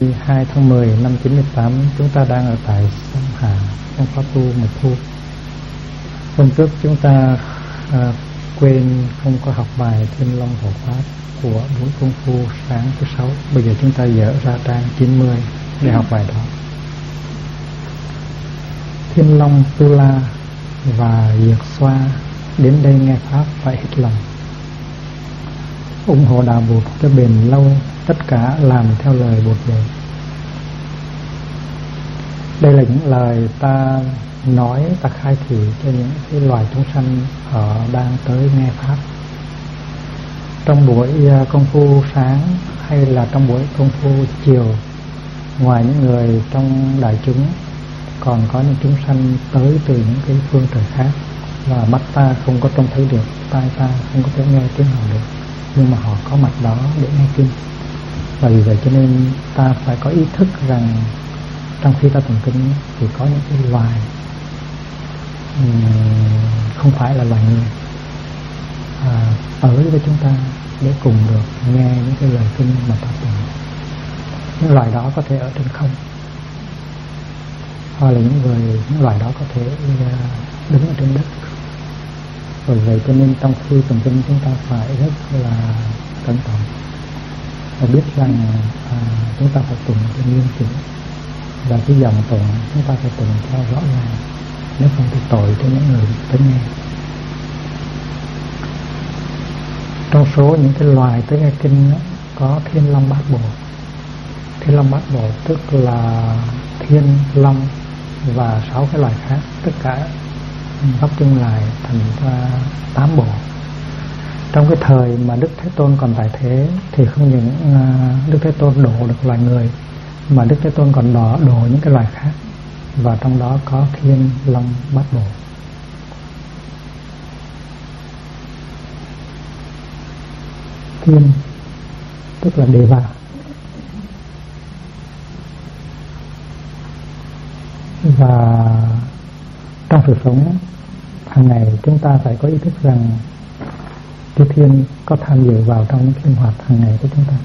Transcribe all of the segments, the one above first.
2 tháng 10 năm 98, chúng ta đang ở tại Sông Hà trong khóa tu một thu. Hôm trước chúng ta quên không có học bài Thiên Long Hộ Pháp của buổi công phu sáng thứ 6. Bây giờ chúng ta dở ra trang 90 để học bài đó. Thiên Long Tu La và Diệt Xoa đến đây nghe Pháp phải hết lòng, ủng hộ đạo Bụt cho bền lâu, tất cả làm theo lời Bụt dạy. Đây là những lời ta nói, ta khai thị cho những cái loài chúng sanh họ đang tới nghe Pháp. Trong buổi công phu sáng hay là trong buổi công phu chiều, ngoài những người trong đại chúng, còn có những chúng sanh tới từ những cái phương trời khác, và mắt ta không có trông thấy được, tai ta không có thể nghe tiếng họ được, nhưng mà họ có mặt đó để nghe kinh. Và vì vậy cho nên ta phải có ý thức rằng trong khi ta tụng kinh thì có những cái loài không phải là loài người tới với chúng ta để cùng được nghe những cái lời kinh mà ta tụng. Những loài đó có thể ở trên không, hoặc là những loài đó có thể đứng ở trên đất. Bởi vậy cho nên trong khi tụng kinh chúng ta phải rất là cẩn thận và biết rằng chúng ta phải tụng cho nghiêm chỉnh, và cái dòng tụng chúng ta phải tụng cho rõ ràng, nếu không thì tội cho những người tới nghe. Trong số những cái loài tới nghe kinh đó, có Thiên Long Bát Bộ. Thiên Long Bát Bộ tức là thiên long và 6 cái loài khác, tất cả góp chung lại thành ra 8 bộ. Trong cái thời mà Đức Thế Tôn còn tại thế thì không những Đức Thế Tôn độ được loài người, mà Đức Thế Tôn còn độ những cái loài khác, và trong đó có Thiên Long Bát Bộ. Thiên tức là Đề Bà, và trong sự sống hàng ngày chúng ta phải có ý thức rằng chư thiên có tham dự vào trong những sinh hoạt hàng ngày của chúng ta.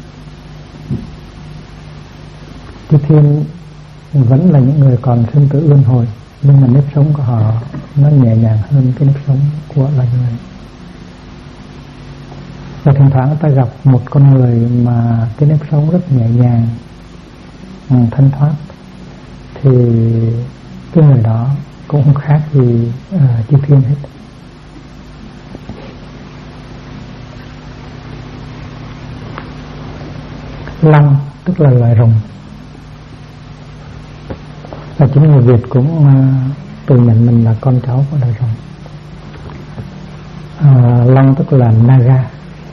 Chư thiên vẫn là những người còn sinh tử luân hồi, nhưng mà nếp sống của họ nó nhẹ nhàng hơn cái nếp sống của loài người. Và thỉnh thoảng ta gặp một con người mà cái nếp sống rất nhẹ nhàng, thanh thoát, thì cái người đó cũng không khác gì chư thiên hết. Long tức là loài rồng, và chính người Việt cũng tự nhận mình là con cháu của loài rồng. Long tức là Naga.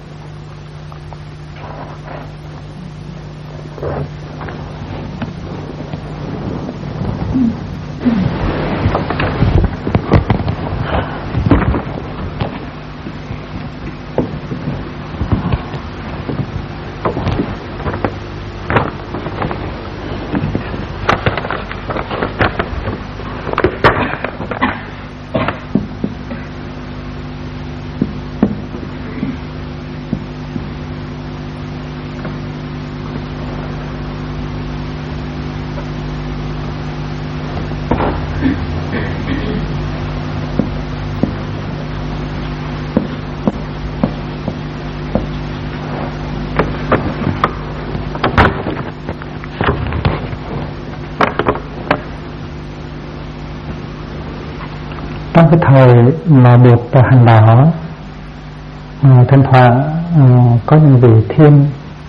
Trong cái thời mà Bụt hành đạo, thỉnh thoảng có những vị thiên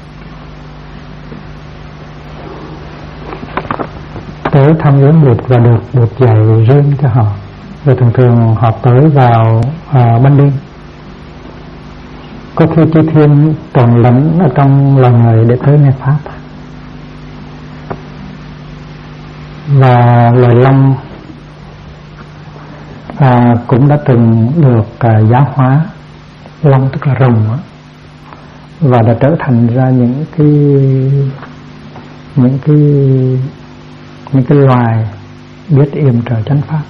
tới thăm viếng Bụt và được Bụt dạy riêng cho họ. Và thường thường họ tới vào ban đêm. Có khi chư thiên trộn lẫn ở trong loài người để tới nghe Pháp. Và loài long cũng đã từng được giáo hóa. Long tức là rồng, và đã trở thành ra những cái loài biết yểm trợ chánh pháp.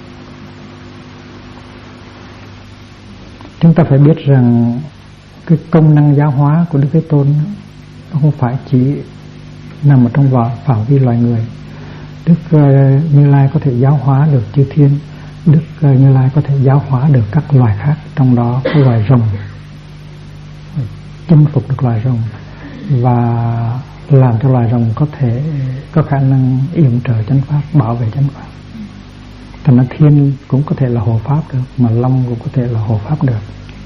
Chúng ta phải biết rằng cái công năng giáo hóa của Đức Thế Tôn nó không phải chỉ nằm ở trong phạm vi loài người. Đức Như Lai có thể giáo hóa được chư thiên, Đức Như Lai có thể giáo hóa được các loài khác, trong đó có loài rồng, chinh phục được loài rồng và làm cho loài rồng có thể có khả năng yểm trợ chánh pháp, bảo vệ chánh pháp. Thành ra thiên cũng có thể là hộ pháp được, mà long cũng có thể là hộ pháp được.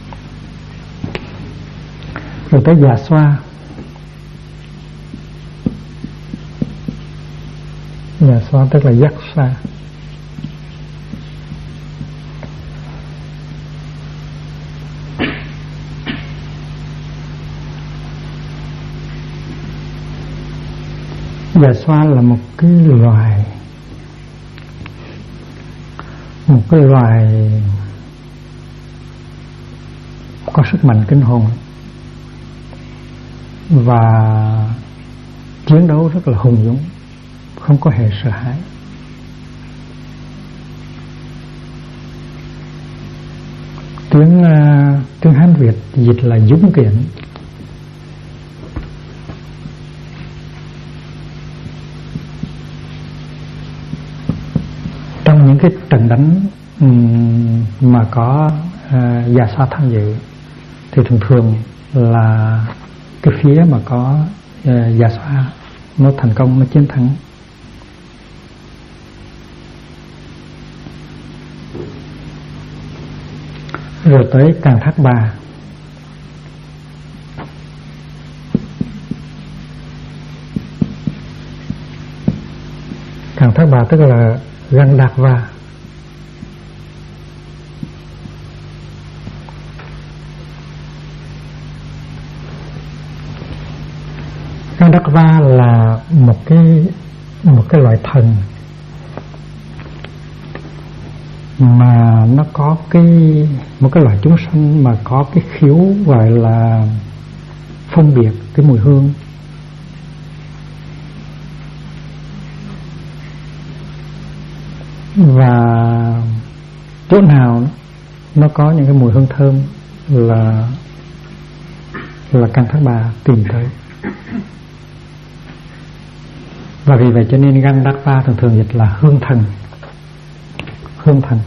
Rồi tới Già Xoa. Già Xoa tức là giác xa. Già Xoa là một cái loài có sức mạnh kinh hồn và chiến đấu rất là hùng dũng, không có hề sợ hãi. Tiếng Hán Việt dịch là dũng kiện. Trong những cái trận đánh mà có Già Xoa tham dự thì thường là cái phía mà có Già Xoa nó thành công, nó chiến thắng. Rồi tới Càng Thác Bà. Càng Thác Bà tức là Gandharva. Gandharva là một cái loại thần mà nó có một cái loại chúng sanh mà có cái khiếu gọi là phân biệt cái mùi hương. Và chỗ nào nó có những cái mùi hương thơm là Càng Thác Bà tìm tới. Và vì vậy cho nên Gandharva thường dịch là hương thần. Hương thần.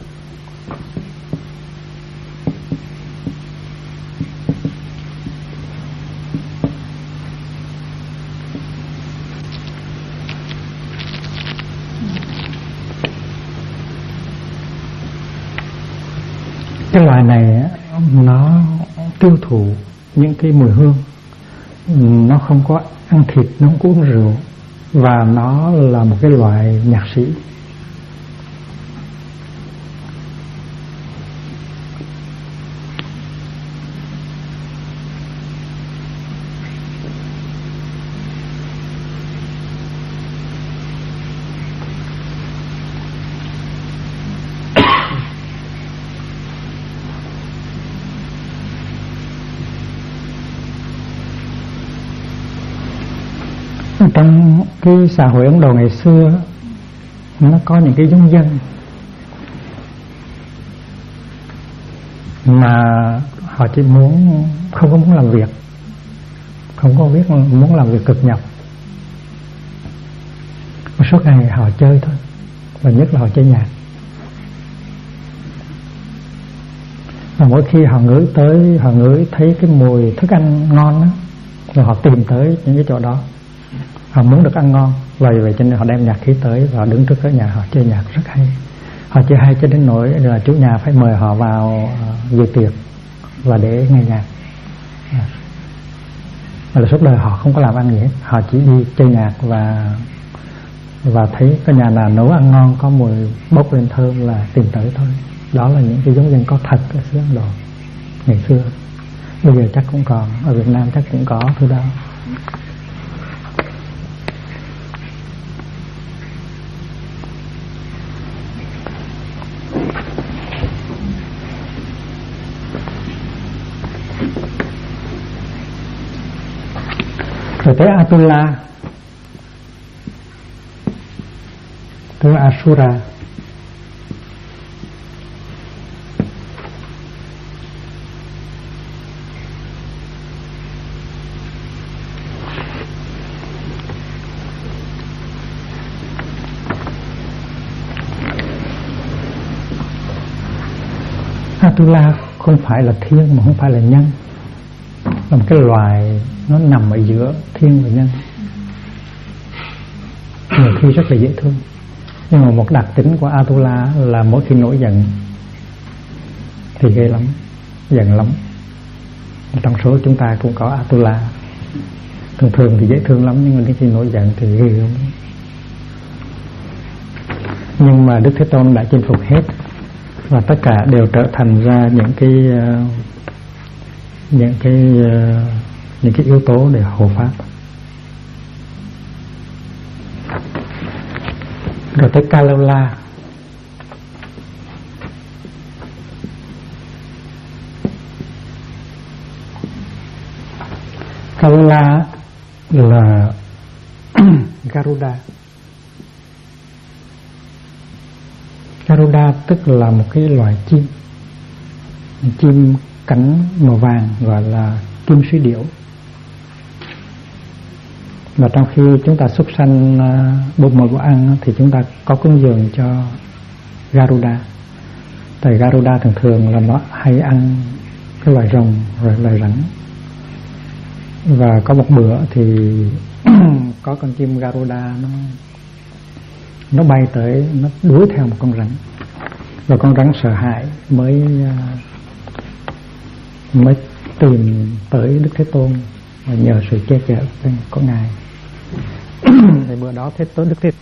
Cái loài này nó tiêu thụ những cái mùi hương, nó không có ăn thịt, nó không có uống rượu, và nó là một cái loại nhạc sĩ. Trong cái xã hội Ấn Độ ngày xưa nó có những cái giống dân mà họ chỉ không có muốn làm việc, không có muốn làm việc cực nhọc, mà suốt ngày họ chơi thôi, và nhất là họ chơi nhạc. Và mỗi khi họ ngửi thấy cái mùi thức ăn ngon đó, rồi họ tìm tới những cái chỗ đó, họ muốn được ăn ngon. Vậy cho nên họ đem nhạc khí tới và đứng trước cái nhà họ chơi nhạc rất hay. Họ chơi hay cho đến nỗi là chủ nhà phải mời họ vào dự tiệc và để nghe nhạc. Và là suốt đời họ không có làm ăn gì hết, họ chỉ đi chơi nhạc và thấy cái nhà nào nấu ăn ngon, có mùi bốc lên thơm là tìm tới thôi. Đó là những cái giống dân có thật ở xứ Ấn Độ ngày xưa. Bây giờ chắc cũng còn, ở Việt Nam chắc cũng có thứ đó. Rồi tới Atula, tới Asura. Atula không phải là thiên mà không phải là nhân, là một cái loài nó nằm ở giữa thiên và nhân, nhiều khi rất là dễ thương. Nhưng mà một đặc tính của Atula là mỗi khi nổi giận thì ghê lắm, giận lắm. Trong số chúng ta cũng có Atula. Thường thường thì dễ thương lắm, nhưng mà đến khi nổi giận thì ghê lắm. Nhưng mà Đức Thế Tôn đã chinh phục hết, và tất cả đều trở thành ra những cái yếu tố để hộ pháp. Rồi tới Kalula. Kalula là Garuda. Garuda tức là một cái loài chim cánh màu vàng gọi là kim suy điểu. Và trong khi chúng ta súc sanh bột mồi của ăn thì chúng ta có cúng dường cho Garuda. Tại Garuda thường thường là nó hay ăn cái loài rồng rồi loài rắn. Và có một bữa thì có con chim Garuda nó bay tới, nó đuổi theo một con rắn, và con rắn sợ hãi mới tìm tới Đức Thế Tôn và nhờ sự che chở của Ngài. Thì bữa đó Đức Thế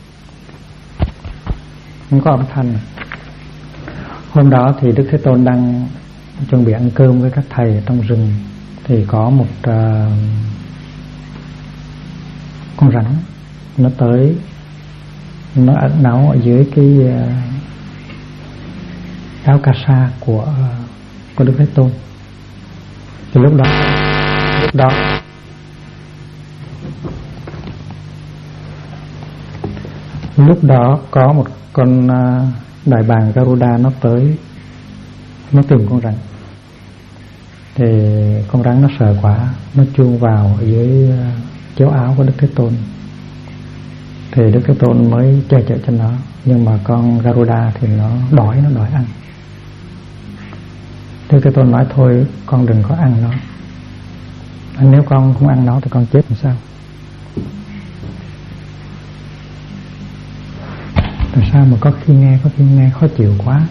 không có âm thanh. Hôm đó thì Đức Thế Tôn đang chuẩn bị ăn cơm với các thầy trong rừng, thì có một con rắn nó tới, nó ẩn náu ở dưới cái áo cà sa của Đức Thế Tôn. Thì lúc đó có một con đại bàng Garuda nó tới, nó tìm con rắn. Thì con rắn nó sợ quá, nó chui vào ở dưới chiếu áo của Đức Thế Tôn. Thì Đức Thế Tôn mới che chở cho nó. Nhưng mà con Garuda thì nó đòi ăn. Đức Thế Tôn nói thôi con đừng có ăn nó, nếu con không ăn nó thì con chết làm sao? Tại sao mà có khi nghe khó chịu quá.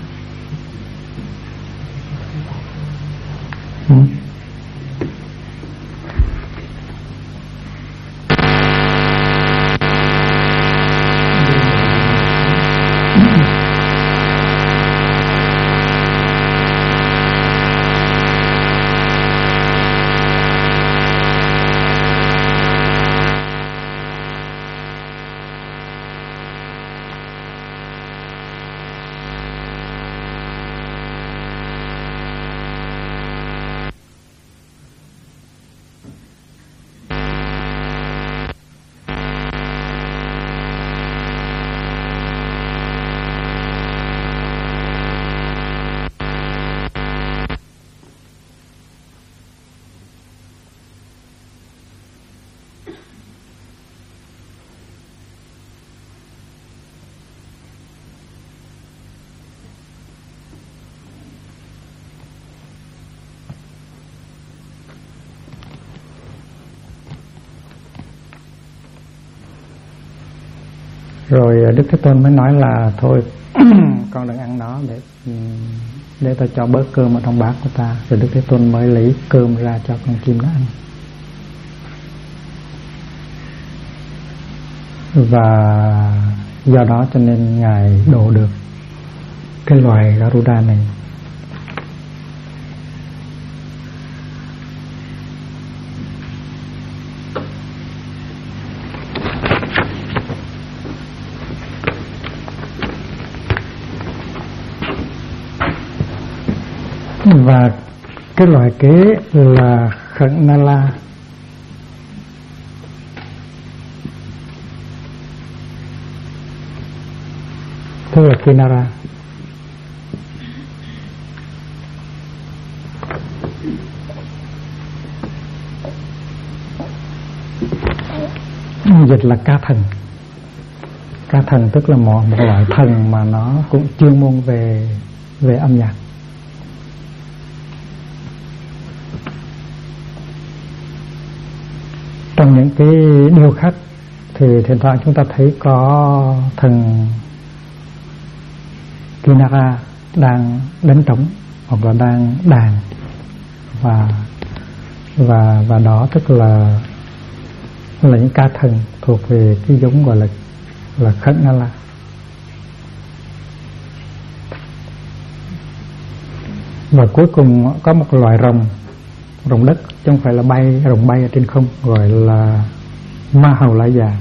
Rồi Đức Thế Tôn mới nói là thôi con đừng ăn nó, để ta cho bớt cơm ở trong bát của ta. Rồi Đức Thế Tôn mới lấy cơm ra cho con chim nó ăn. Và do đó cho nên Ngài độ được cái loài Garuda này. Và cái loài kế là Khẩn Nala. Tức là Kinara. Dịch là ca thần. Ca thần tức là một loại thần mà nó cũng chuyên môn về âm nhạc. trong những cái điêu khắc thì thỉnh thoảng chúng ta thấy có thần Kinara đang đánh trống hoặc là đang đàn, và đó tức là những ca thần thuộc về cái giống gọi là Khẩn A La. Và cuối cùng có một loài rồng đất, chứ không phải là rồng bay ở trên không, gọi là Ma Hầu La Già.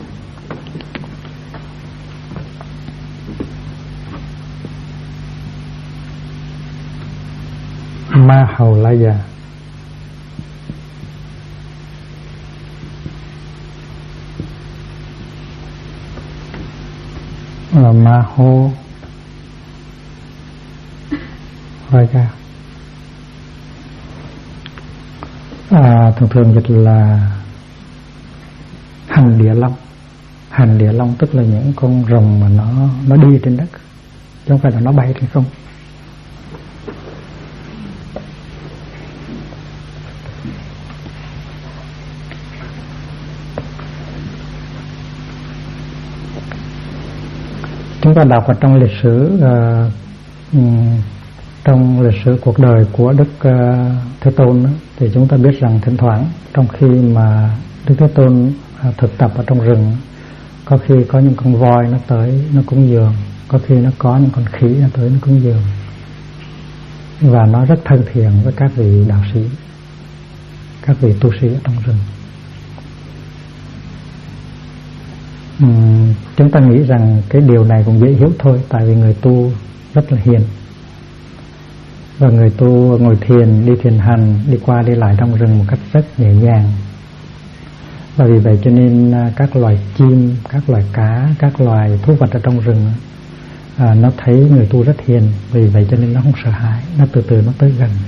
Ma Hầu La Già là Ma Hô La Già. Thường dịch là hành địa long. Hành địa long tức là những con rồng mà nó đi trên đất, chứ không phải là nó bay trên không. Chúng ta đọc ở trong lịch sử trong lịch sử cuộc đời của Đức Thế Tôn đó, thì chúng ta biết rằng thỉnh thoảng trong khi mà Đức Thế Tôn thực tập ở trong rừng, có khi có những con voi nó tới nó cúng dường, có khi nó có những con khỉ nó tới nó cúng dường, và nó rất thân thiện với các vị đạo sĩ, các vị tu sĩ ở trong rừng. Chúng ta nghĩ rằng cái điều này cũng dễ hiểu thôi, tại vì người tu rất là hiền, và người tu ngồi thiền, đi thiền hành, đi qua đi lại trong rừng một cách rất nhẹ nhàng. Và vì vậy cho nên các loài chim, các loài cá, các loài thú vật ở trong rừng nó thấy người tu rất hiền, vì vậy cho nên nó không sợ hãi, nó từ từ nó tới gần.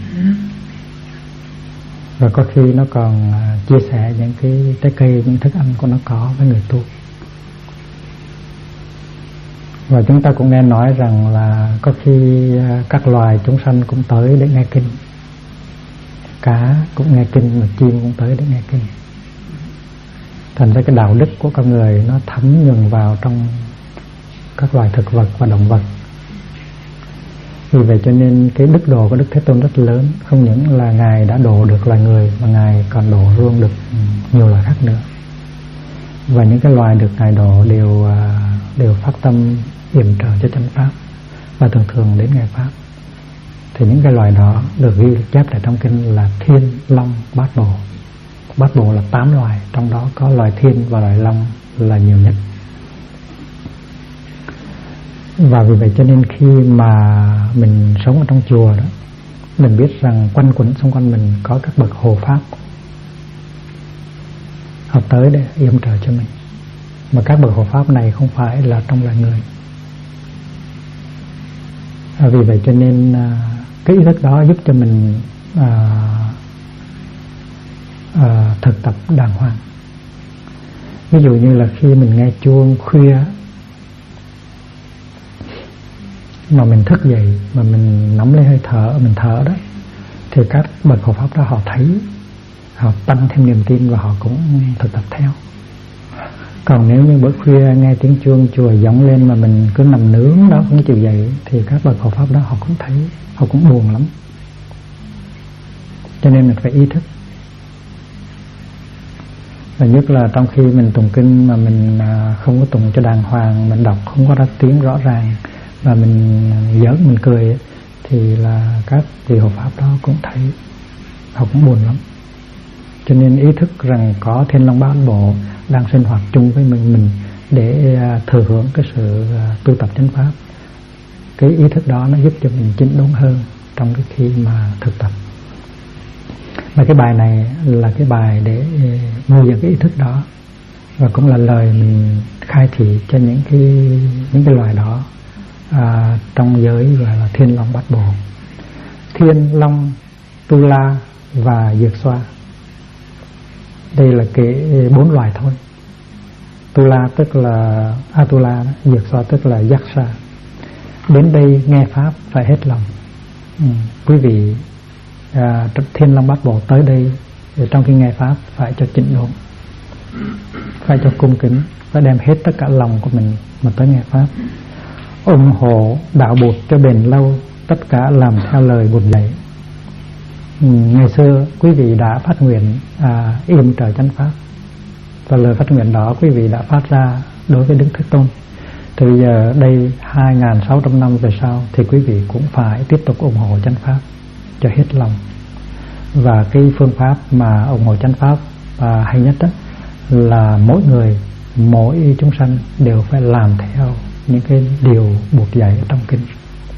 Và có khi nó còn chia sẻ những cái trái cây, những thức ăn của nó có với người tu. Và chúng ta cũng nghe nói rằng là có khi các loài chúng sanh cũng tới để nghe kinh. Cá cũng nghe kinh, mà chim cũng tới để nghe kinh. Thành ra cái đạo đức của con người nó thấm nhuần vào trong các loài thực vật và động vật. Vì vậy cho nên cái đức độ của Đức Thế Tôn rất lớn. Không những là Ngài đã độ được loài người, mà Ngài còn độ luôn được nhiều loài khác nữa. Và những cái loài được Ngài độ đều phát tâm yểm trợ cho chánh pháp, và thường thường đến ngày pháp. Thì những cái loài đó được ghi chép lại trong kinh là Thiên, Long, Bát Bồ. Bát Bồ là 8 loài, trong đó có loài thiên và loài long là nhiều nhất. Và vì vậy cho nên khi mà mình sống ở trong chùa đó, mình biết rằng quanh quẩn xung quanh mình có các bậc hộ pháp, họ tới để yểm trợ cho mình. Mà các bậc hộ pháp này không phải là trong loài người. Vì vậy cho nên cái ý thức đó giúp cho mình thực tập đàng hoàng. Ví dụ như là khi mình nghe chuông khuya mà mình thức dậy, mà mình nắm lấy hơi thở, mình thở đó, thì các bậc hộ pháp đó họ thấy, họ tăng thêm niềm tin và họ cũng thực tập theo. Còn nếu như bữa khuya nghe tiếng chuông chùa vọng lên mà mình cứ nằm nướng đó không chịu dậy, thì các bậc hộ pháp đó họ cũng thấy, họ cũng buồn lắm. Cho nên mình phải ý thức. Và nhất là trong khi mình tụng kinh mà mình không có tụng cho đàng hoàng, mình đọc không có ra tiếng rõ ràng, và mình giỡn mình cười, thì là các vị hộ pháp đó cũng thấy, họ cũng buồn lắm. Cho nên ý thức rằng có Thiên Long Bát Bộ đang sinh hoạt chung với mình để thừa hưởng cái sự tu tập chánh pháp. Cái ý thức đó nó giúp cho mình chỉnh đốn hơn trong cái khi mà thực tập. Và cái bài này là cái bài để nuôi dưỡng cái ý thức đó, và cũng là lời mình khai thị cho những cái loài đó trong giới gọi là Thiên Long Bát Bộ. Thiên Long, Tu La và Dược Xoa, đây là cái 4 loài thôi. Tu La tức là Atula, Dược Xoa tức là Yaksha. Đến đây nghe pháp phải hết lòng. Quý vị Thiên Long Bát Bộ tới đây trong khi nghe pháp phải cho chỉnh đốn, phải cho cung kính, phải đem hết tất cả lòng của mình mà tới nghe pháp, ủng hộ đạo Bụt cho bền lâu, tất cả làm theo lời Bụt dạy. Ngày xưa quý vị đã phát nguyện yểm trợ chánh pháp, và lời phát nguyện đó quý vị đã phát ra đối với Đức Thế Tôn. Thì bây giờ đây 2.600 năm về sau thì quý vị cũng phải tiếp tục ủng hộ chánh pháp cho hết lòng. Và cái phương pháp mà ủng hộ chánh pháp hay nhất đó là mỗi người, mỗi chúng sanh đều phải làm theo những cái điều Bụt dạy ở trong kinh.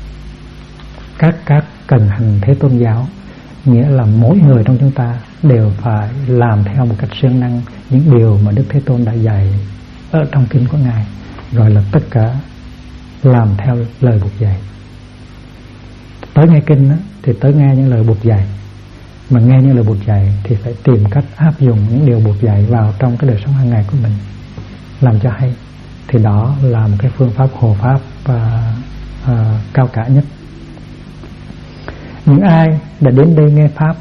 Các cần hành thế tôn giáo, nghĩa là mỗi người trong chúng ta đều phải làm theo một cách siêng năng những điều mà Đức Thế Tôn đã dạy ở trong kinh của Ngài, gọi là tất cả làm theo lời Bụt dạy. Tới nghe kinh đó, thì tới nghe những lời Bụt dạy, mà nghe những lời Bụt dạy thì phải tìm cách áp dụng những điều Bụt dạy vào trong cái đời sống hàng ngày của mình, làm cho hay. Thì đó là một cái phương pháp hộ pháp cao cả nhất. Những ai đã đến đây nghe pháp,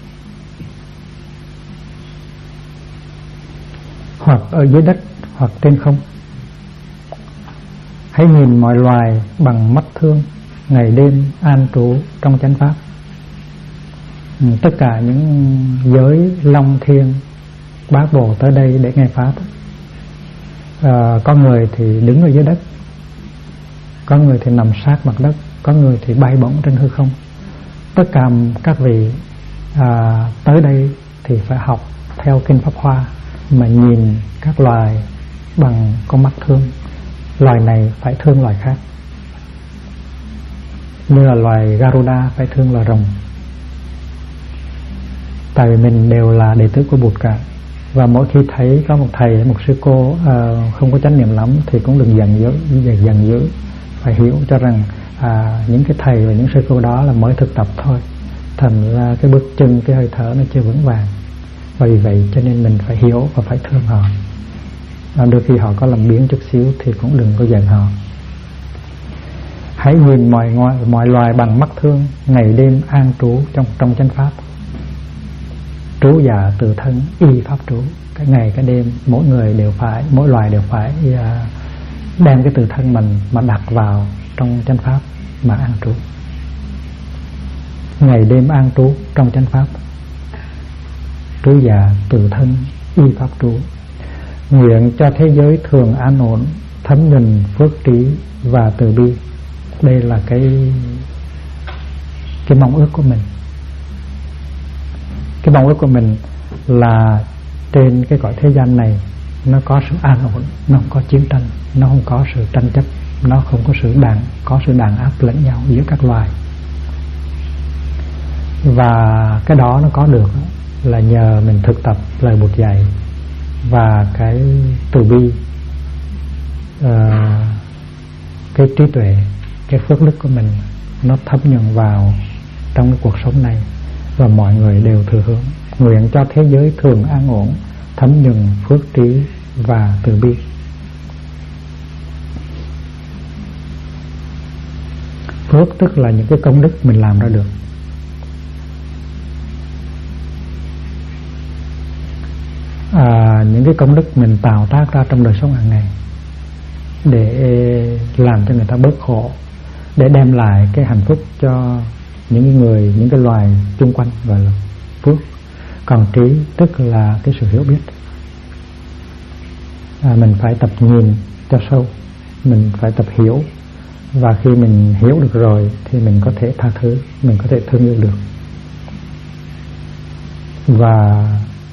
hoặc ở dưới đất hoặc trên không, hãy nhìn mọi loài bằng mắt thương, ngày đêm an trú trong chánh pháp. Tất cả những giới long thiên bát bộ tới đây để nghe pháp. Có người thì đứng ở dưới đất, có người thì nằm sát mặt đất, có người thì bay bổng trên hư không. Tất cả các vị tới đây thì phải học theo kinh Pháp Hoa, mà nhìn các loài bằng con mắt thương. Loài này phải thương loài khác, như là loài Garuda phải thương loài rồng. Tại vì mình đều là đệ tử của Bụt cả. Và mỗi khi thấy có một thầy, một sư cô không có chánh niệm lắm thì cũng đừng giận dữ. Phải hiểu cho rằng những cái thầy và những sư cô đó là mới thực tập thôi, thành ra cái bước chân, cái hơi thở nó chưa vững vàng. Và vì vậy cho nên mình phải hiểu và phải thương họ. Đôi khi họ có làm biếng chút xíu thì cũng đừng có giận họ. Hãy nhìn mọi loài bằng mắt thương, ngày đêm an trú trong chánh pháp. Trú giả tự thân y pháp trú. Cái ngày cái đêm mỗi người đều phải, mỗi loài đều phải đem cái tự thân mình mà đặt vào trong chánh pháp mà an trú. Ngày đêm an trú trong chánh pháp. Trú giả tự thân y pháp trú. Nguyện cho thế giới thường an ổn, thấm nhuần phước trí và từ bi. Đây là cái mong ước của mình. Cái mong ước của mình là trên cái cõi thế gian này nó có sự an ổn, nó không có chiến tranh, nó không có sự tranh chấp, nó không có sự đàn áp lẫn nhau giữa các loài. Và cái đó nó có được là nhờ mình thực tập lời Bụt dạy, và cái từ bi, cái trí tuệ, cái phước đức của mình nó thấm nhuần vào trong cái cuộc sống này, và mọi người đều thừa hưởng. Nguyện cho thế giới thường an ổn, thấm nhuần phước trí và từ bi. Phước tức là những cái công đức mình làm ra được. Những cái công đức mình tạo tác ra trong đời sống hàng ngày để làm cho người ta bớt khổ, để đem lại cái hạnh phúc cho những người, những cái loài chung quanh, gọi là phước. Còn trí tức là cái sự hiểu biết. Mình phải tập nhìn cho sâu, mình phải tập hiểu, và khi mình hiểu được rồi thì mình có thể tha thứ, mình có thể thương yêu được. Và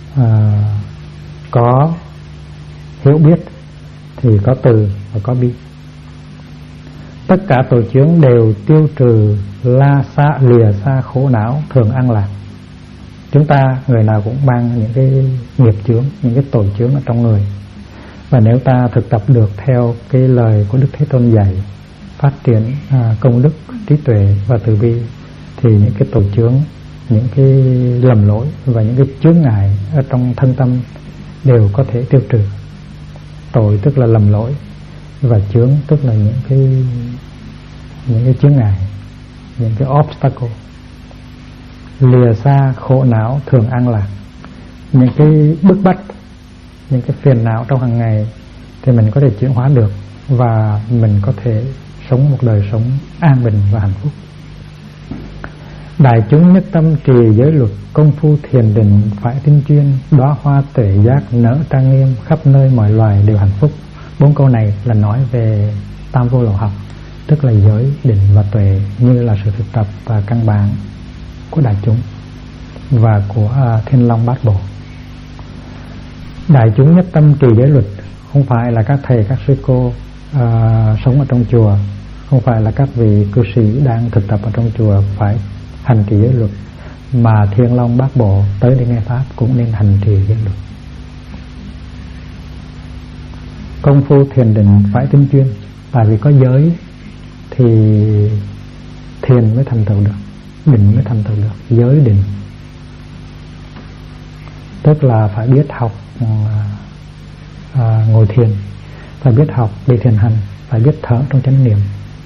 có hiểu biết thì có từ và có bi. Tất cả tội chướng đều tiêu trừ, lìa xa khổ não, thường an lạc. Chúng ta người nào cũng mang những cái nghiệp chướng, những cái tội chướng ở trong người. Và nếu ta thực tập được theo cái lời của Đức Thế Tôn dạy, phát triển công đức, trí tuệ và từ bi, thì những cái tội chướng, những cái lầm lỗi và những cái chướng ngại ở trong thân tâm đều có thể tiêu trừ. Tội tức là lầm lỗi, và chướng tức là những cái chướng ngại, những cái obstacle. Lìa xa khổ não, thường an lạc. Những cái bức bách, những cái phiền não trong hàng ngày thì mình có thể chuyển hóa được, và mình có thể sống một đời sống an bình và hạnh phúc. Đại chúng nhất tâm trì giới luật, công phu thiền định phải tinh chuyên, đóa hoa tuệ giác nở trang nghiêm, khắp nơi mọi loài đều hạnh phúc. 4 câu này là nói về tam vô lậu học, tức là giới, định và tuệ, như là sự thực tập và căn bản của đại chúng và của Thiên Long Bát Bộ. Đại chúng nhất tâm trì giới luật không phải là các thầy các sư cô sống ở trong chùa, không phải là các vị cư sĩ đang thực tập ở trong chùa phải hành trì giới luật, mà Thiên Long Bát Bộ tới để nghe pháp cũng nên hành trì giới luật. Công phu thiền định phải tinh chuyên, tại vì có giới thì thiền mới thành tựu được, định mới thành tựu được. Giới định tức là phải biết học ngồi thiền, phải biết học đi thiền hành, phải biết thở trong chánh niệm,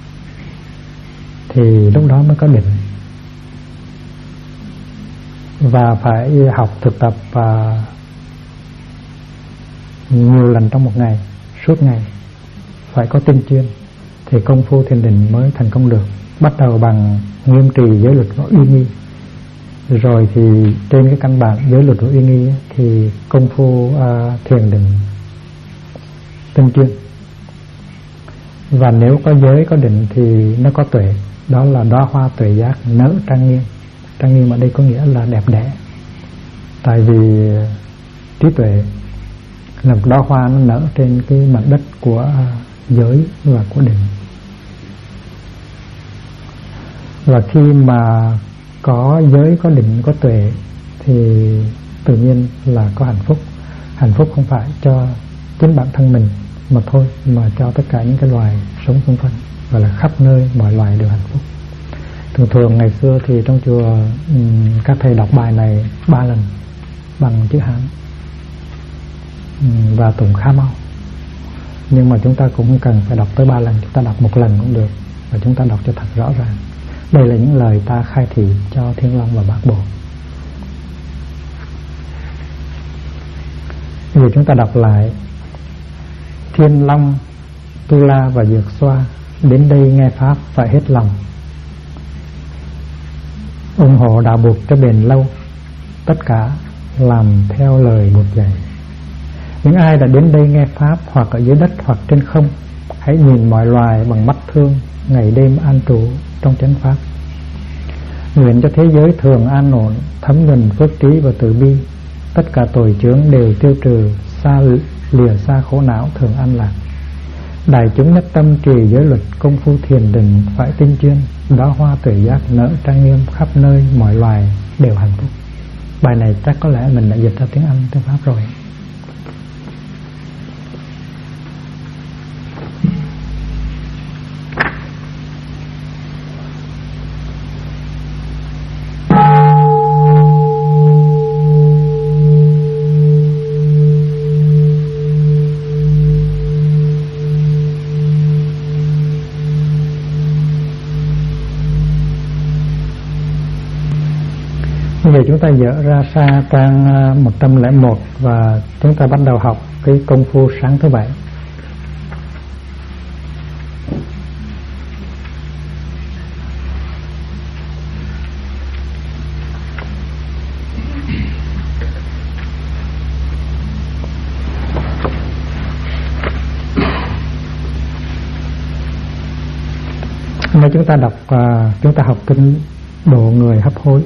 thì lúc đó mới có định. Và phải học thực tập nhiều lần trong một ngày, suốt ngày, phải có tinh chuyên thì công phu thiền định mới thành công được. Bắt đầu bằng nghiêm trì giới luật và uy nghi, rồi thì trên cái căn bản giới luật và uy nghi thì công phu thiền định tinh chuyên. Và nếu có giới có định thì nó có tuệ, đó là đóa hoa tuệ giác nở trang nghiêm. Trang nghiêm ở đây có nghĩa là đẹp đẽ, tại vì trí tuệ là một đóa hoa nó nở trên cái mặt đất của giới và của định. Và khi mà có giới, có định, có tuệ thì tự nhiên là có hạnh phúc. Hạnh phúc không phải cho chính bản thân mình mà thôi, mà cho tất cả những cái loài sống xung quanh, và là khắp nơi mọi loài đều hạnh phúc. Thường ngày xưa thì trong chùa các thầy đọc bài này 3 lần bằng chữ Hán và tụng khá mau. Nhưng mà chúng ta cũng không cần phải đọc tới 3 lần, chúng ta đọc 1 lần cũng được, và chúng ta đọc cho thật rõ ràng. Đây là những lời ta khai thị cho Thiên Long và Bát Bộ. Bây giờ chúng ta đọc lại: Thiên Long, Tu La và Dược Xoa đến đây nghe pháp phải hết lòng, ủng hộ đạo buộc cho bền lâu, tất cả làm theo lời buộc dạy. Những ai đã đến đây nghe pháp, hoặc ở dưới đất hoặc trên không, hãy nhìn mọi loài bằng mắt thương, ngày đêm an trụ trong chánh pháp. Nguyện cho thế giới thường an ổn, thấm nhuần phước trí và từ bi, tất cả tội chướng đều tiêu trừ, lìa xa khổ não thường an lạc. Đại chúng nhất tâm trì giới luật, công phu thiền định phải tinh chuyên, đóa hoa tuệ giác nở trang nghiêm, khắp nơi mọi loài đều hạnh phúc. Bài này chắc có lẽ mình đã dịch ra tiếng Anh, tiếng Pháp rồi. Bây giờ chúng ta dở ra xa trang 101 và chúng ta bắt đầu học cái công phu sáng thứ 7. Hôm nay chúng ta học kinh độ người hấp hối.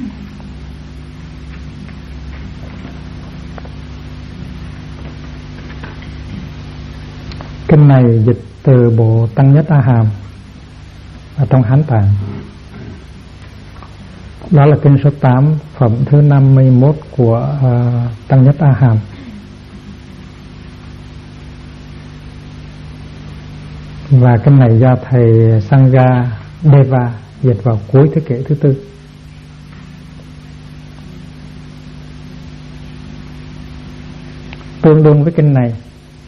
Kinh này dịch từ bộ Tăng Nhất A Hàm ở trong Hán Tạng. Đó là kinh số 8, phẩm thứ 51 của Tăng Nhất A Hàm. Và kinh này do thầy Sangha Deva dịch vào cuối thế kỷ thứ 4. Tương đương với kinh này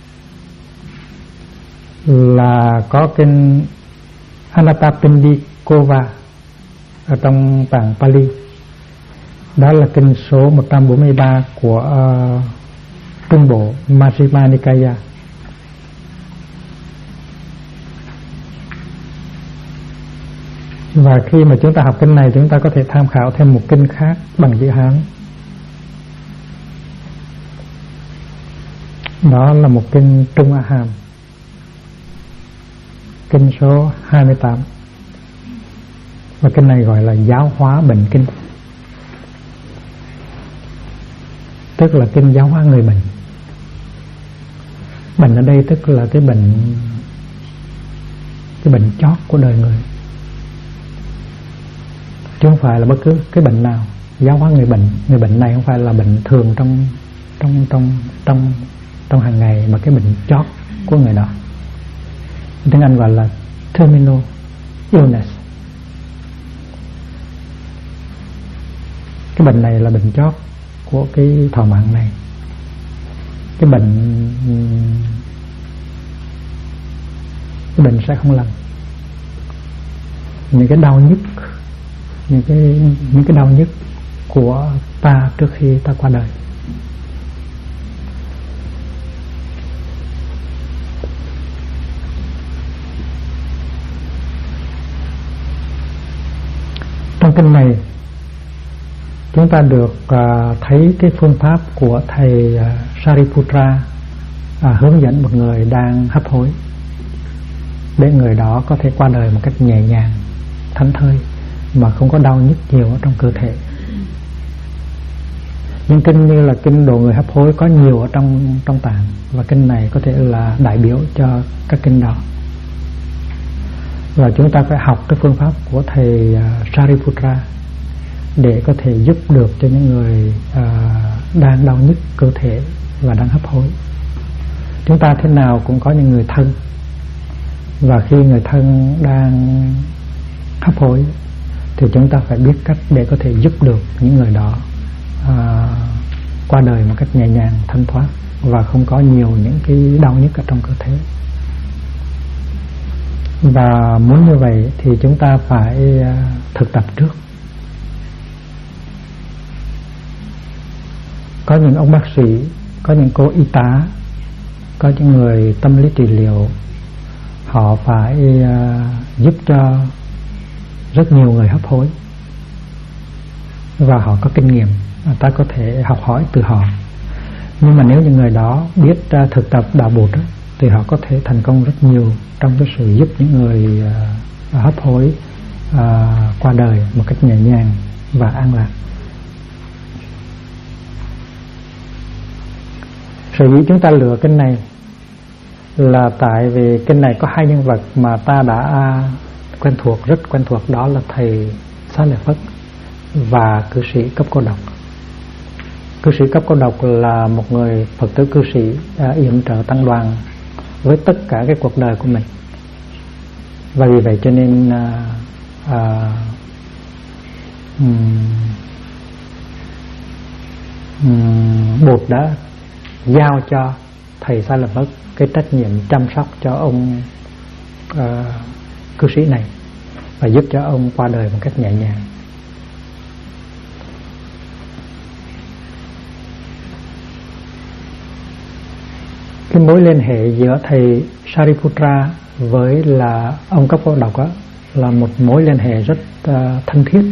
là có kinh Anattapindikova ở trong tạng Pali. Đó là kinh số 143 của Trung Bộ Majjhima Nikaya. Và khi mà chúng ta học kinh này, chúng ta có thể tham khảo thêm một kinh khác bằng chữ Hán. Đó là một kinh Trung A Hàm, kinh số 28. Và kinh này gọi là giáo hóa bệnh kinh, tức là kinh giáo hóa người bệnh. Bệnh ở đây tức là cái bệnh chót của đời người, chứ không phải là bất cứ cái bệnh nào. Giáo hóa người bệnh, người bệnh này không phải là bệnh thường trong hàng ngày, mà cái bệnh chót của người đó. Tiếng Anh gọi là terminal illness. Cái bệnh này là bệnh chót của cái thọ mạng này. Cái bệnh sẽ không lành. Những cái đau nhức, những cái đau nhức của ta trước khi ta qua đời. Trong kinh này chúng ta được thấy cái phương pháp của thầy Sariputra hướng dẫn một người đang hấp hối để người đó có thể qua đời một cách nhẹ nhàng, thảnh thơi mà không có đau nhức nhiều ở trong cơ thể. Những kinh như là kinh độ người hấp hối có nhiều ở trong tạng, và kinh này có thể là đại biểu cho các kinh đó. Và chúng ta phải học cái phương pháp của thầy Sariputra để có thể giúp được cho những người đang đau nhức cơ thể và đang hấp hối. Chúng ta thế nào cũng có những người thân, và khi người thân đang hấp hối thì chúng ta phải biết cách để có thể giúp được những người đó qua đời một cách nhẹ nhàng, thanh thoát và không có nhiều những cái đau nhức ở trong cơ thể. Và muốn như vậy thì chúng ta phải thực tập trước. Có những ông bác sĩ, có những cô y tá, có những người tâm lý trị liệu, họ phải giúp cho rất nhiều người hấp hối, và họ có kinh nghiệm, ta có thể học hỏi từ họ. Nhưng mà nếu những người đó biết thực tập đạo Bụt thì họ có thể thành công rất nhiều trong cái sự giúp những người hấp hối qua đời một cách nhẹ nhàng và an lạc. Sở dĩ chúng ta lựa kinh này là tại vì kinh này có hai nhân vật mà ta đã rất quen thuộc, đó là thầy Xá Lợi Phất và cư sĩ Cấp Cô Độc. Cư sĩ Cấp Cô Độc là một người Phật tử cư sĩ yểm trợ tăng đoàn với tất cả cái cuộc đời của mình, và vì vậy cho nên Bụt đã giao cho thầy Xá Lợi Phất cái trách nhiệm chăm sóc cho ông cư sĩ này và giúp cho ông qua đời một cách nhẹ nhàng. Cái mối liên hệ giữa thầy Sariputra với là ông Cấp Cô Độc là một mối liên hệ rất thân thiết.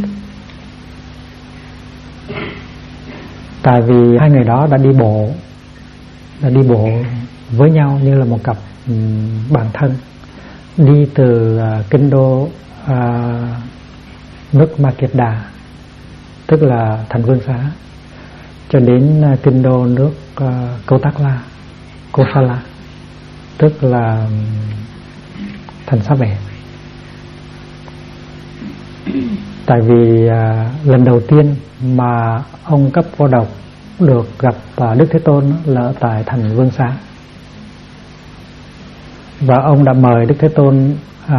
Tại vì hai người đó đã đi bộ với nhau như là một cặp bạn thân, đi từ kinh đô nước Ma Kiệt Đà, tức là thành Vương Xá, cho đến kinh đô nước Câu Tác La, Kosala, tức là thành Xá Vệ. Tại vì lần đầu tiên mà ông Cấp Cô Độc được gặp Đức Thế Tôn là tại thành Vương Xá, và ông đã mời Đức Thế Tôn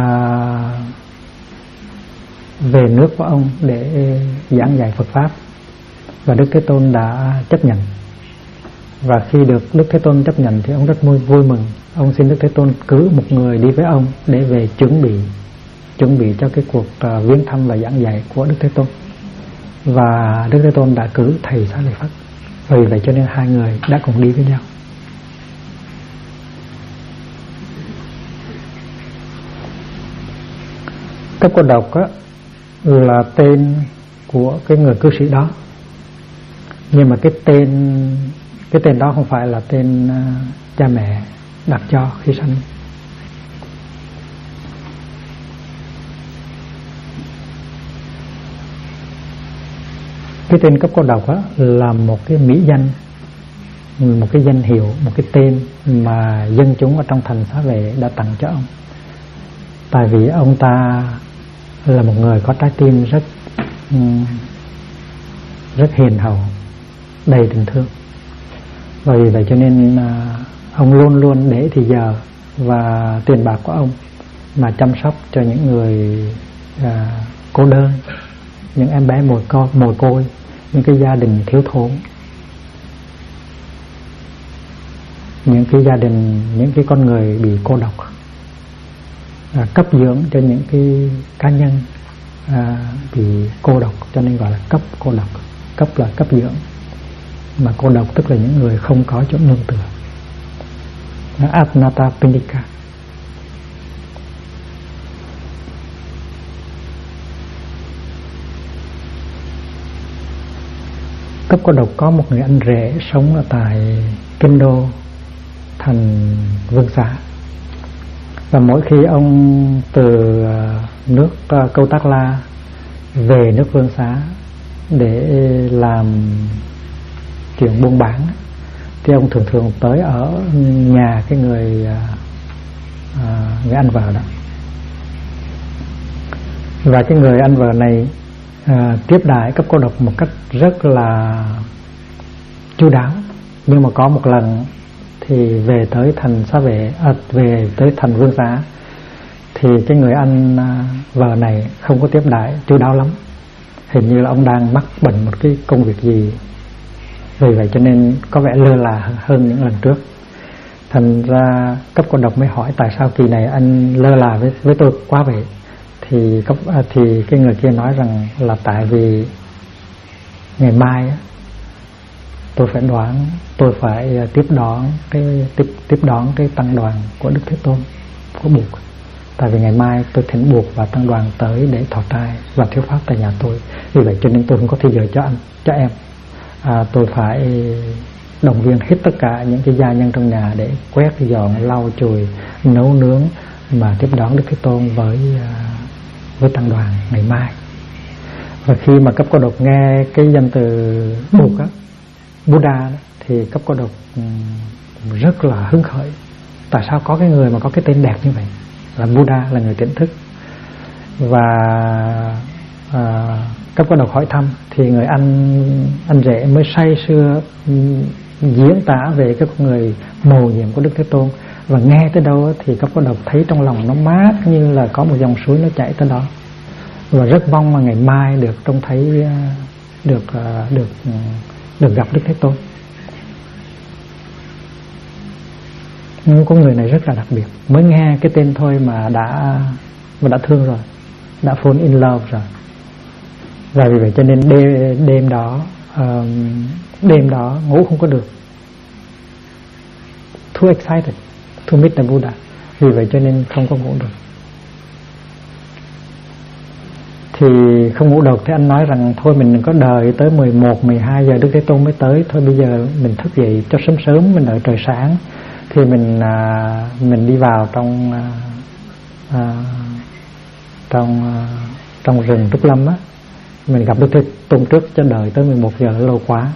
về nước của ông để giảng dạy Phật Pháp, và Đức Thế Tôn đã chấp nhận. Và khi được Đức Thế Tôn chấp nhận thì ông rất vui mừng. Ông xin Đức Thế Tôn cử một người đi với ông để về chuẩn bị cho cái cuộc viếng thăm và giảng dạy của Đức Thế Tôn. Và Đức Thế Tôn đã cử thầy Xá Lợi Phất, vì vậy cho nên hai người đã cùng đi với nhau. Cấp Cô Độc á là tên của cái người cư sĩ đó, nhưng mà cái tên đó không phải là tên cha mẹ đặt cho khi sanh. Cái tên Cấp Cô Độc á là một cái mỹ danh, một cái danh hiệu, một cái tên mà dân chúng ở trong thành Xá Vệ đã tặng cho ông. Tại vì ông ta là một người có trái tim rất hiền hậu, đầy tình thương. Và vì vậy cho nên ông luôn luôn để thì giờ và tiền bạc của ông mà chăm sóc cho những người cô đơn, những em bé mồ côi, những cái gia đình thiếu thốn, những cái gia đình, những cái con người bị cô độc, cấp dưỡng cho những cái cá nhân bị cô độc, cho nên gọi là cấp cô độc. Cấp là cấp dưỡng, mà cô độc tức là những người không có chỗ nương tựa. Atnata Pindika. Cấp Cô Độc có một người anh rể sống ở tại Kinh Đô, thành Vương Xá. Và mỗi khi ông từ nước Câu Tác La về nước Vương Xá để làm chuyện buôn bán thì ông thường thường tới ở nhà cái người anh vợ đó. Và cái người anh vợ này tiếp đãi Cấp Cô Độc một cách rất là chu đáo. Nhưng mà có một lần thì về tới thành Xá Vệ, về tới thành Vương Xá thì cái người anh vợ này không có tiếp đãi chu đáo lắm. Hình như là ông đang mắc bệnh một cái công việc gì, vì vậy cho nên có vẻ lơ là hơn những lần trước. Thành ra Cấp Cô Độc mới hỏi tại sao kỳ này anh lơ là với tôi quá vậy. Thì cái người kia nói rằng là tại vì ngày mai tôi phải tiếp đón cái tăng đoàn của Đức Thế Tôn, của Bụt. Tại vì ngày mai tôi thỉnh Bụt và tăng đoàn tới để thọ trai và thuyết pháp tại nhà tôi. Vì vậy cho nên tôi không có thời giờ cho em. Tôi phải động viên hết tất cả những cái gia nhân trong nhà để quét dọn, lau chùi, nấu nướng mà tiếp đón Đức Thế Tôn với tăng đoàn ngày mai. Và khi mà Cấp Cô Độc nghe cái danh từ Bụt á, Buddha đó, thì Cấp Cô Độc rất là hứng khởi. Tại sao có cái người mà có cái tên đẹp như vậy, là Buddha, là người tỉnh thức. Và Cấp Cô Độc hỏi thăm thì người anh rể mới say sưa diễn tả về cái con người mầu nhiệm của Đức Thế Tôn. Và nghe tới đâu thì Cấp Cô Độc thấy trong lòng nó mát như là có một dòng suối nó chảy tới đó. Và rất mong mà ngày mai được trông thấy, được gặp Đức Thế Tôn. Nhưng con người này rất là đặc biệt, mới nghe cái tên thôi mà đã thương rồi, đã fall in love rồi. Và vì vậy cho nên đêm đó ngủ không có được, too excited to meet the Buddha. Vì vậy cho nên không có ngủ được. Thì không ngủ được thì anh nói rằng thôi mình đừng có đợi tới 11, 12 giờ Đức Thế Tôn mới tới. Thôi bây giờ mình thức dậy cho sớm, mình đợi trời sáng thì mình đi vào trong rừng Trúc Lâm á, mình gặp Đức Thế Tôn trước, cho đợi tới 11 giờ lâu quá.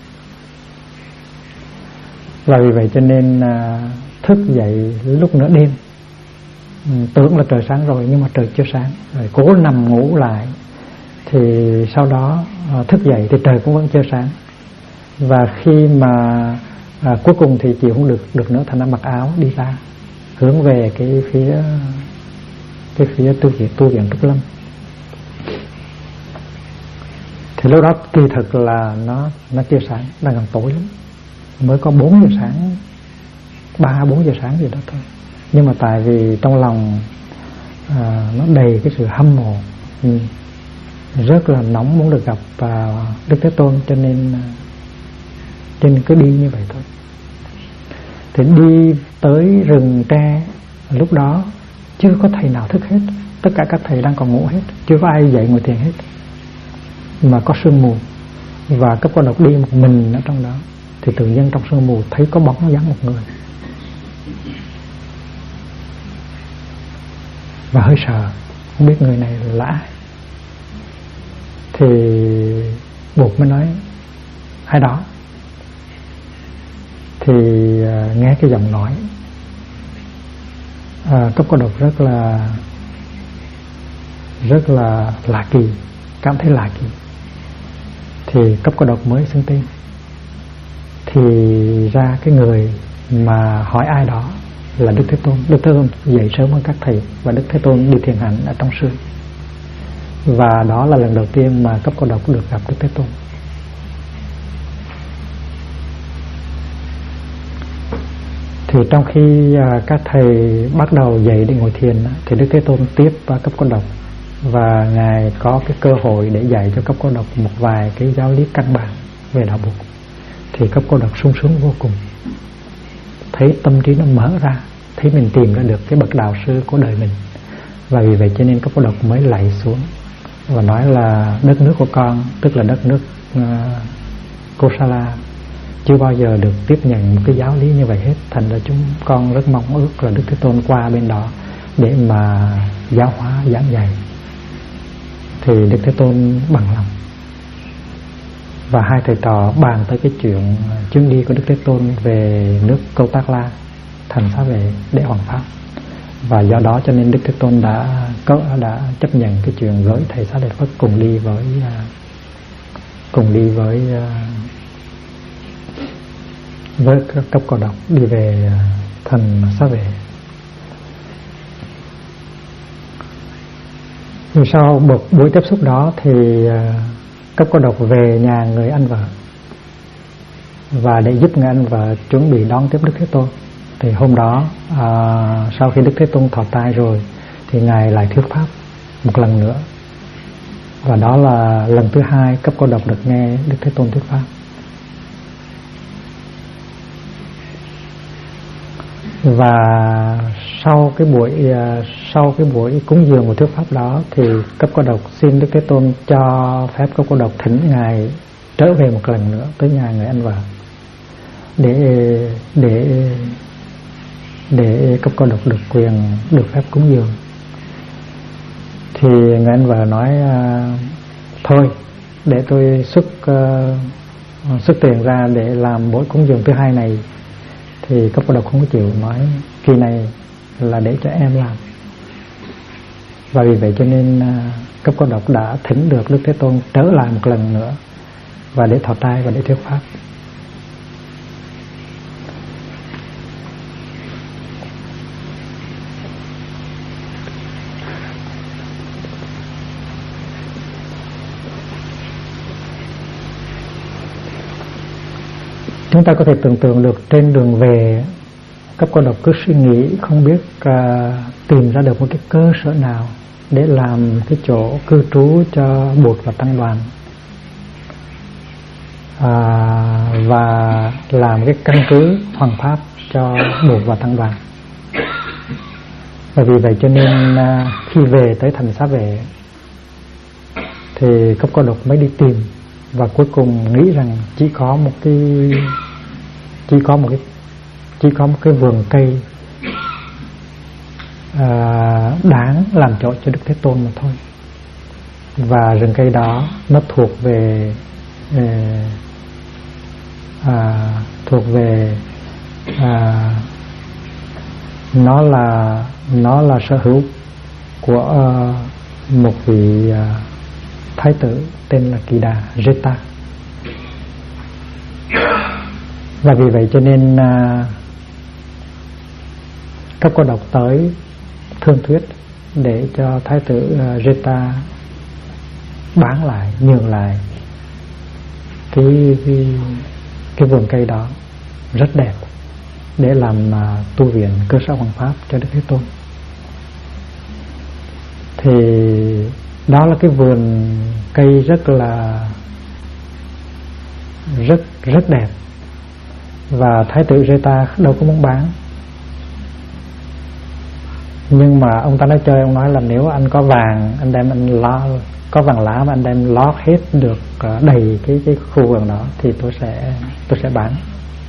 Và vì vậy cho nên thức dậy lúc nửa đêm, tưởng là trời sáng rồi nhưng mà trời chưa sáng, rồi cố nằm ngủ lại. Thì sau đó thức dậy thì trời cũng vẫn chưa sáng. Và khi mà cuối cùng thì chịu không được nữa, thành ra mặc áo đi ra hướng về cái phía tu viện Trúc Lâm. Thì lúc đó kỳ thực là nó chưa sáng, đang gần tối lắm, mới có 4 giờ sáng, 3-4 giờ sáng gì đó thôi. Nhưng mà tại vì trong lòng nó đầy cái sự hâm mộ, rất là nóng muốn được gặp Đức Thế Tôn, cho nên cứ đi như vậy thôi. Thì đi tới rừng tre, lúc đó chưa có thầy nào thức hết, tất cả các thầy đang còn ngủ hết, chưa có ai dậy ngồi thiền hết, mà có sương mù và cấp cô độc đi một mình ở trong đó, thì tự nhiên trong sương mù thấy có bóng dáng một người và hơi sợ, không biết người này là ai. Thì Bụt mới nói ai đó. Thì nghe cái giọng nói cấp cô độc rất là lạ kỳ, cảm thấy lạ kỳ. Thì cấp cô độc mới xưng tên. Thì ra cái người mà hỏi ai đó là Đức Thế Tôn. Đức Thế Tôn dậy sớm hơn các thầy, và Đức Thế Tôn đi thiền hành ở trong sương. Và đó là lần đầu tiên mà cấp cô độc được gặp Đức Thế Tôn. Thì trong khi các thầy bắt đầu dậy để ngồi thiền, thì Đức Thế Tôn tiếp cấp cô độc, và Ngài có cái cơ hội để dạy cho cấp cô độc một vài cái giáo lý căn bản về đạo Bụt. Thì cấp cô độc sung sướng vô cùng, thấy tâm trí nó mở ra, thấy mình tìm ra được cái bậc đạo sư của đời mình. Và vì vậy cho nên cấp cô độc mới lạy xuống và nói là đất nước của con, tức là đất nước Kosala, chưa bao giờ được tiếp nhận một cái giáo lý như vậy hết. Thành ra chúng con rất mong ước là Đức Thế Tôn qua bên đó để mà giáo hóa, giảng dạy. Thì Đức Thế Tôn bằng lòng, và hai thầy trò bàn tới cái chuyện chuyến đi của Đức Thế Tôn về nước Câu Tác La, thành Xá Vệ để hoằng pháp. Và do đó cho nên Đức Thế Tôn đã chấp nhận cái chuyện gửi thầy Xá Lợi Phất cùng đi với cấp cô độc đi về thành Xá Vệ. Thì sau một buổi tiếp xúc đó thì cấp cô độc về nhà người anh vợ, và để giúp người anh vợ chuẩn bị đón tiếp Đức Thế Tôn. Thì hôm đó sau khi Đức Thế Tôn thọ trai rồi thì Ngài lại thuyết pháp một lần nữa, và đó là lần thứ hai cấp cô độc được nghe Đức Thế Tôn thuyết pháp. Và sau cái buổi cúng dường một thuyết pháp đó thì cấp cô độc xin Đức Thế Tôn cho phép cấp cô độc thỉnh Ngài trở về một lần nữa tới nhà người anh vợ để cấp cô độc được quyền được phép cúng dường. Thì người anh vợ nói thôi để tôi xuất tiền ra để làm buổi cúng dường thứ hai này. Thì cấp cô độc không có chịu, nói kỳ này là để cho em làm. Và vì vậy cho nên cấp cô độc đã thỉnh được Đức Thế Tôn trở lại một lần nữa và để thọ trai và để thuyết pháp. Chúng ta có thể tưởng tượng được trên đường về, cấp cô độc cứ suy nghĩ không biết tìm ra được một cái cơ sở nào để làm cái chỗ cư trú cho Bụt và tăng đoàn, và làm cái căn cứ hoằng pháp cho Bụt và tăng đoàn. Và vì vậy cho nên khi về tới thành Xá Vệ thì cấp cô độc mới đi tìm, và cuối cùng nghĩ rằng chỉ có một cái vườn cây đáng làm chỗ cho Đức Thế Tôn mà thôi. Và rừng cây đó nó thuộc về nó là sở hữu của một vị thái tử tên là Kỳ Đà Reta. Và vì vậy cho nên cấp cô độc tới thương thuyết để cho thái tử Reta bán lại, nhường lại cái vườn cây đó rất đẹp để làm tu viện cơ sở hoằng pháp cho Đức Thế Tôn. Thì đó là cái vườn cây rất đẹp, và thái tử Reta đâu có muốn bán. Nhưng mà ông ta nói chơi, ông nói là nếu anh có vàng, anh đem anh có vàng lá mà anh đem lót hết được đầy cái khu vườn đó thì tôi sẽ bán.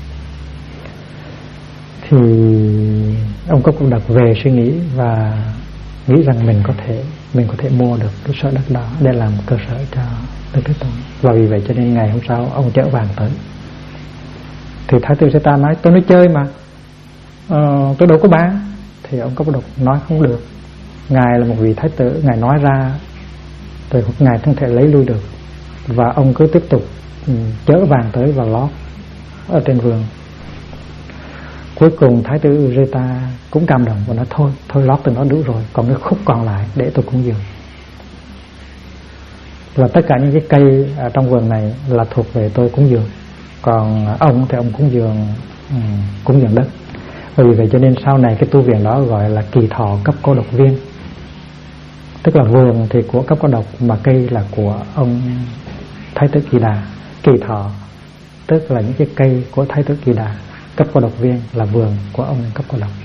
Thì ông Cốc Cô Độc về suy nghĩ và nghĩ rằng mình có thể mua được cái sở đất đó để làm cơ sở cho Đức Thế Tôn. Và vì vậy cho nên ngày hôm sau ông chở vàng tới. Thì Thái tử Seta nói tôi nói chơi mà, tôi đâu có bán. Thì ông Cốc Cô Độc nói không được, ngài là một vị thái tử, ngài nói ra rồi ngài không thể lấy lui được. Và ông cứ tiếp tục chở vàng tới và lót ở trên vườn. Cuối cùng Thái tử Ureta cũng cảm động và nói thôi lót từng đó đủ rồi, còn cái khúc còn lại để tôi cúng dường. Và tất cả những cái cây ở trong vườn này là thuộc về tôi cúng dường, còn ông thì ông cúng dường đất. Vì vậy cho nên sau này cái tu viện đó gọi là Kỳ Thọ Cấp Cô Độc Viên. Tức là vườn thì của Cấp Cô Độc mà cây là của ông Thái tử Kỳ Đà. Kỳ Thọ tức là những cái cây của Thái tử Kỳ Đà, Cấp Cô Độc Viên là vườn của ông Cấp Cô Độc.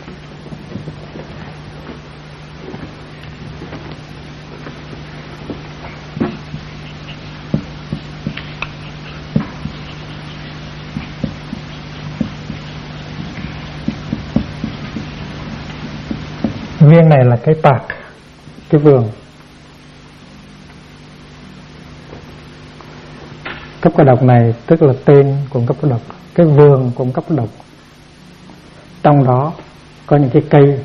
Viên này là cái park, cái vườn. Cấp Cô Độc này tức là tên của Cấp Cô Độc, cái vườn của Cấp Cô Độc. Trong đó có những cái cây.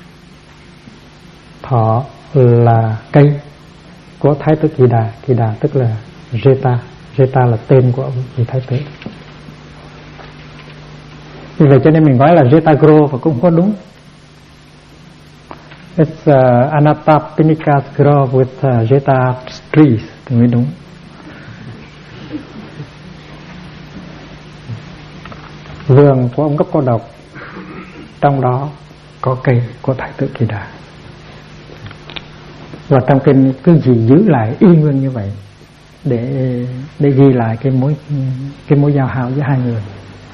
Thọ là cây của Thái tử Kỳ Đà. Kỳ Đà tức là Jeta. Jeta là tên của ông vị thái tử. Vì vậy cho nên mình nói là Jeta Grove và cũng có đúng. It's Anathapindika's grove with Jeta trees thì mới đúng. Vườn của ông Cấp Cô Độc, trong đó có cây của Thái tử Kỳ Đà. Và trong kinh cứ giữ lại y nguyên như vậy để ghi lại cái mối giao hảo giữa hai người.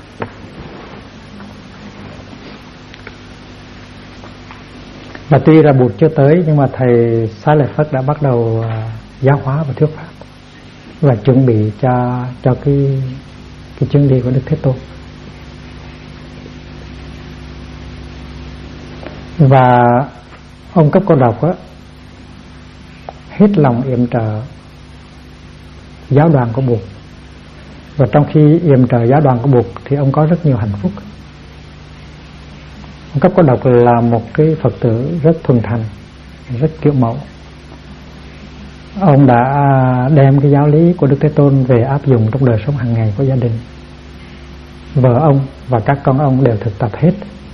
Và tuy là Bụt chưa tới nhưng mà thầy Xá Lợi Phất đã bắt đầu giáo hóa và thuyết pháp và chuẩn bị cho cái chuyến đi của Đức Thế Tôn. Và ông Cấp Cô Độc hết lòng yểm trợ giáo đoàn của Bụt. Và trong khi yểm trợ giáo đoàn của Bụt thì ông có rất nhiều hạnh phúc. Ông Cấp Cô Độc là một cái Phật tử rất thuần thành, rất kiểu mẫu. Ông đã đem cái giáo lý của Đức Thế Tôn về áp dụng trong đời sống hàng ngày của gia đình. Vợ ông và các con ông đều thực tập hết.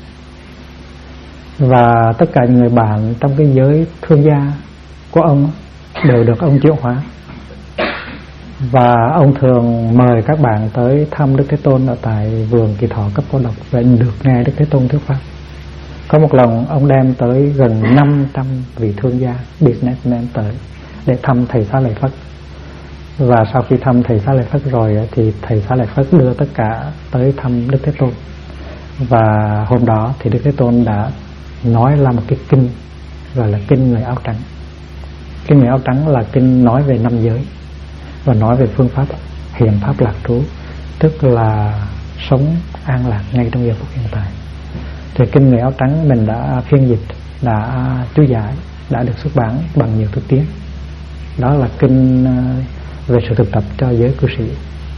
Và tất cả những người bạn trong cái giới thương gia của ông đều được ông chuyển hóa. Và ông thường mời các bạn tới thăm Đức Thế Tôn ở tại vườn Kỳ Thọ Cấp Cô Độc và được nghe Đức Thế Tôn thuyết pháp. Có một lần ông đem tới gần 500 vị thương gia businessman tới để thăm thầy Xá Lợi Phất. Và sau khi thăm thầy Xá Lợi Phất rồi thì thầy Xá Lợi Phất đưa tất cả tới thăm Đức Thế Tôn. Và hôm đó thì Đức Thế Tôn đã nói là một cái kinh gọi là kinh người áo trắng. Kinh người áo trắng là kinh nói về năm giới và nói về phương pháp hiện pháp lạc trú, tức là sống an lạc ngay trong giờ phút hiện tại. Thì kinh người áo trắng mình đã phiên dịch, đã chú giải, đã được xuất bản bằng nhiều thứ tiếng. Đó là kinh về sự thực tập cho giới cư sĩ.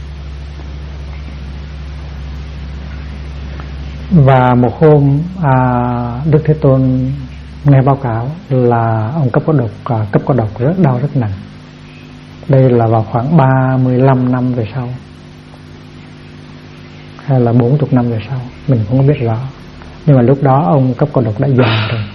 Và một hôm Đức Thế Tôn nghe báo cáo là ông Cấp Cô Độc rất đau rất nặng. Đây là vào khoảng 35 năm về sau hay là 40 năm về sau, mình không có biết rõ. Nhưng mà lúc đó ông Cấp Cô Độc đã già rồi.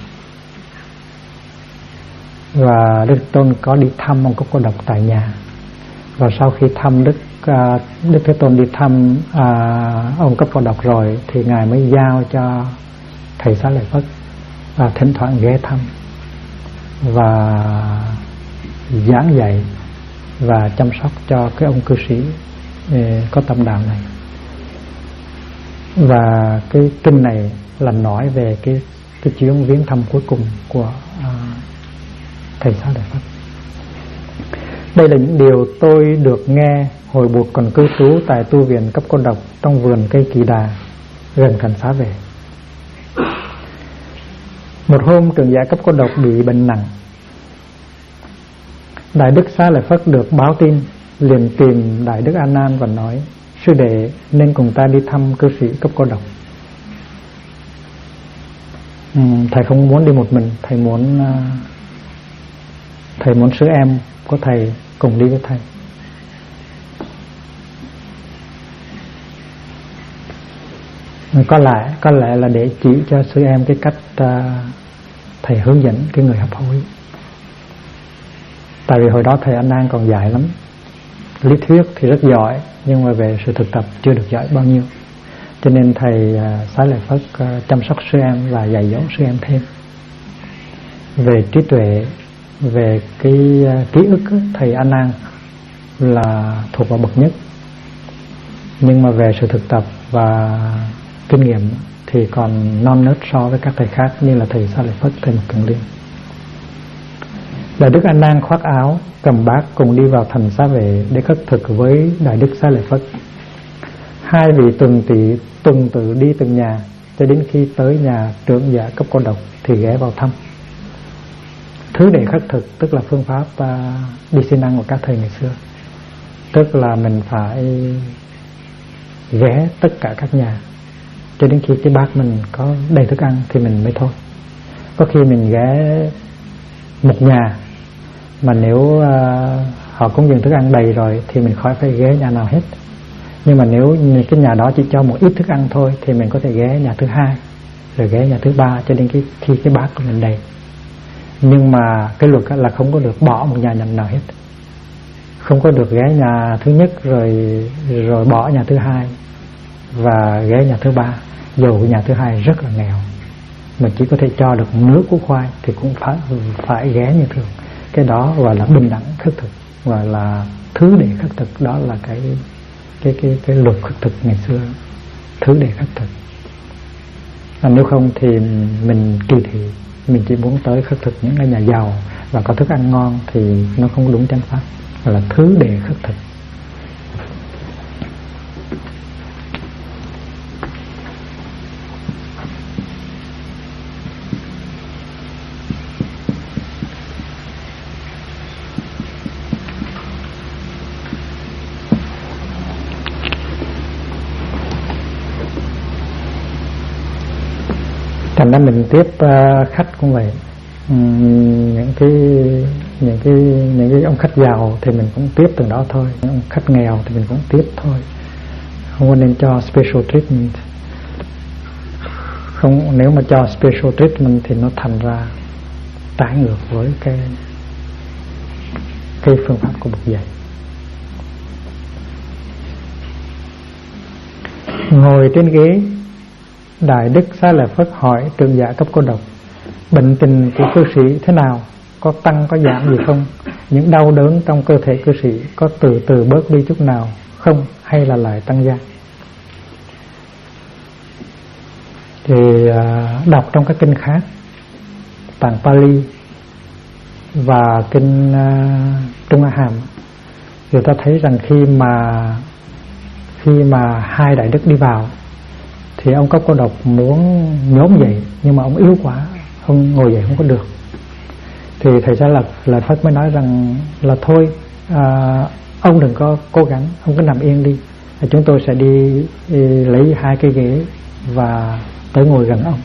Và Đức Thế Tôn có đi thăm ông Cấp Cô Độc tại nhà. Và sau khi thăm Đức Thế Tôn đi thăm ông Cấp Cô Độc rồi thì ngài mới giao cho thầy Xá Lợi Phất thỉnh thoảng ghé thăm và giảng dạy và chăm sóc cho cái ông cư sĩ có tâm đạo này. Và cái kinh này là nói về cái cái chuyến viếng thăm cuối cùng của thầy Xá Lợi Phất. Đây là những điều tôi được nghe hồi buộc còn cư trú tại tu viện Cấp Cô Độc trong vườn cây Kỳ Đà gần thành Xá Vệ. Một hôm trưởng giả Cấp Cô Độc bị bệnh nặng. Đại đức Xá Lợi Phất được báo tin, liền tìm Đại đức A Nan và nói: sư đệ nên cùng ta đi thăm cư sĩ Cấp Cô Độc. Thầy không muốn đi một mình, thầy muốn sư em của thầy cùng đi với thầy. Có lẽ là để chỉ cho sư em cái cách thầy hướng dẫn cái người hấp hối. Tại vì hồi đó thầy An Nan còn dạy lắm, lý thuyết thì rất giỏi nhưng mà về sự thực tập chưa được giỏi bao nhiêu, cho nên thầy Xá Lợi Phất chăm sóc sư em và dạy dỗ sư em thêm về trí tuệ, về cái ký ức. Thầy An Nan là thuộc vào bậc nhất, nhưng mà về sự thực tập và kinh nghiệm thì còn non nớt so với các thầy khác như là thầy Xá Lợi Phất, thầy Mục Kiền Liên. Đại đức An Nan khoác áo cầm bát cùng đi vào thành Xá Vệ để khất thực với Đại đức Xá Lợi Phất. Hai vị tuần tự đi từng nhà cho đến khi tới nhà trưởng giả Cấp Cô Độc thì ghé vào thăm. Thứ để khất thực tức là phương pháp đi xin ăn của các thầy ngày xưa, tức là mình phải ghé tất cả các nhà cho đến khi cái bát mình có đầy thức ăn thì mình mới thôi. Có khi mình ghé một nhà mà nếu họ cúng dường thức ăn đầy rồi thì mình khỏi phải ghé nhà nào hết. Nhưng mà nếu cái nhà đó chỉ cho một ít thức ăn thôi thì mình có thể ghé nhà thứ hai, rồi ghé nhà thứ ba cho đến khi cái bát của mình đầy. Nhưng mà cái luật là không có được bỏ một nhà nào hết, không có được ghé nhà thứ nhất rồi bỏ nhà thứ hai và ghé nhà thứ ba, dù nhà thứ hai rất là nghèo, mình chỉ có thể cho được nửa củ khoai thì cũng phải ghé như thường. Cái đó gọi là bình đẳng khất thực, gọi là thứ để khất thực. Đó là cái luật khất thực ngày xưa, thứ để khất thực. Nếu không thì mình kỳ thị, mình chỉ muốn tới khất thực những cái nhà giàu và có thức ăn ngon thì nó không đúng chánh pháp, gọi là thứ để khất thực. Thành ra mình tiếp khách cũng vậy. Những cái ông khách giàu thì mình cũng tiếp từng đó thôi, những ông khách nghèo thì mình cũng tiếp thôi, không có nên cho special treatment. Không, nếu mà cho special treatment thì nó thành ra trái ngược với cái phương pháp của Bụt dạy. Ngồi trên ghế, Đại đức Xá Lợi Phất hỏi trưởng giả Cấp Cô Độc: bệnh tình của cư sĩ thế nào, có tăng có giảm gì không? Những đau đớn trong cơ thể cư sĩ có từ từ bớt đi chút nào không, hay là lại tăng gia? Thì đọc trong các kinh khác, tạng Pali và kinh Trung A Hàm, người ta thấy rằng khi mà hai đại đức đi vào thì ông Cấp Cô Độc muốn nhóm dậy, nhưng mà ông yếu quá, ông ngồi dậy không có được. Thì thầy Xá Lợi Phất mới nói rằng là thôi, ông đừng có cố gắng, ông cứ nằm yên đi, chúng tôi sẽ đi lấy hai cái ghế và tới ngồi gần ông.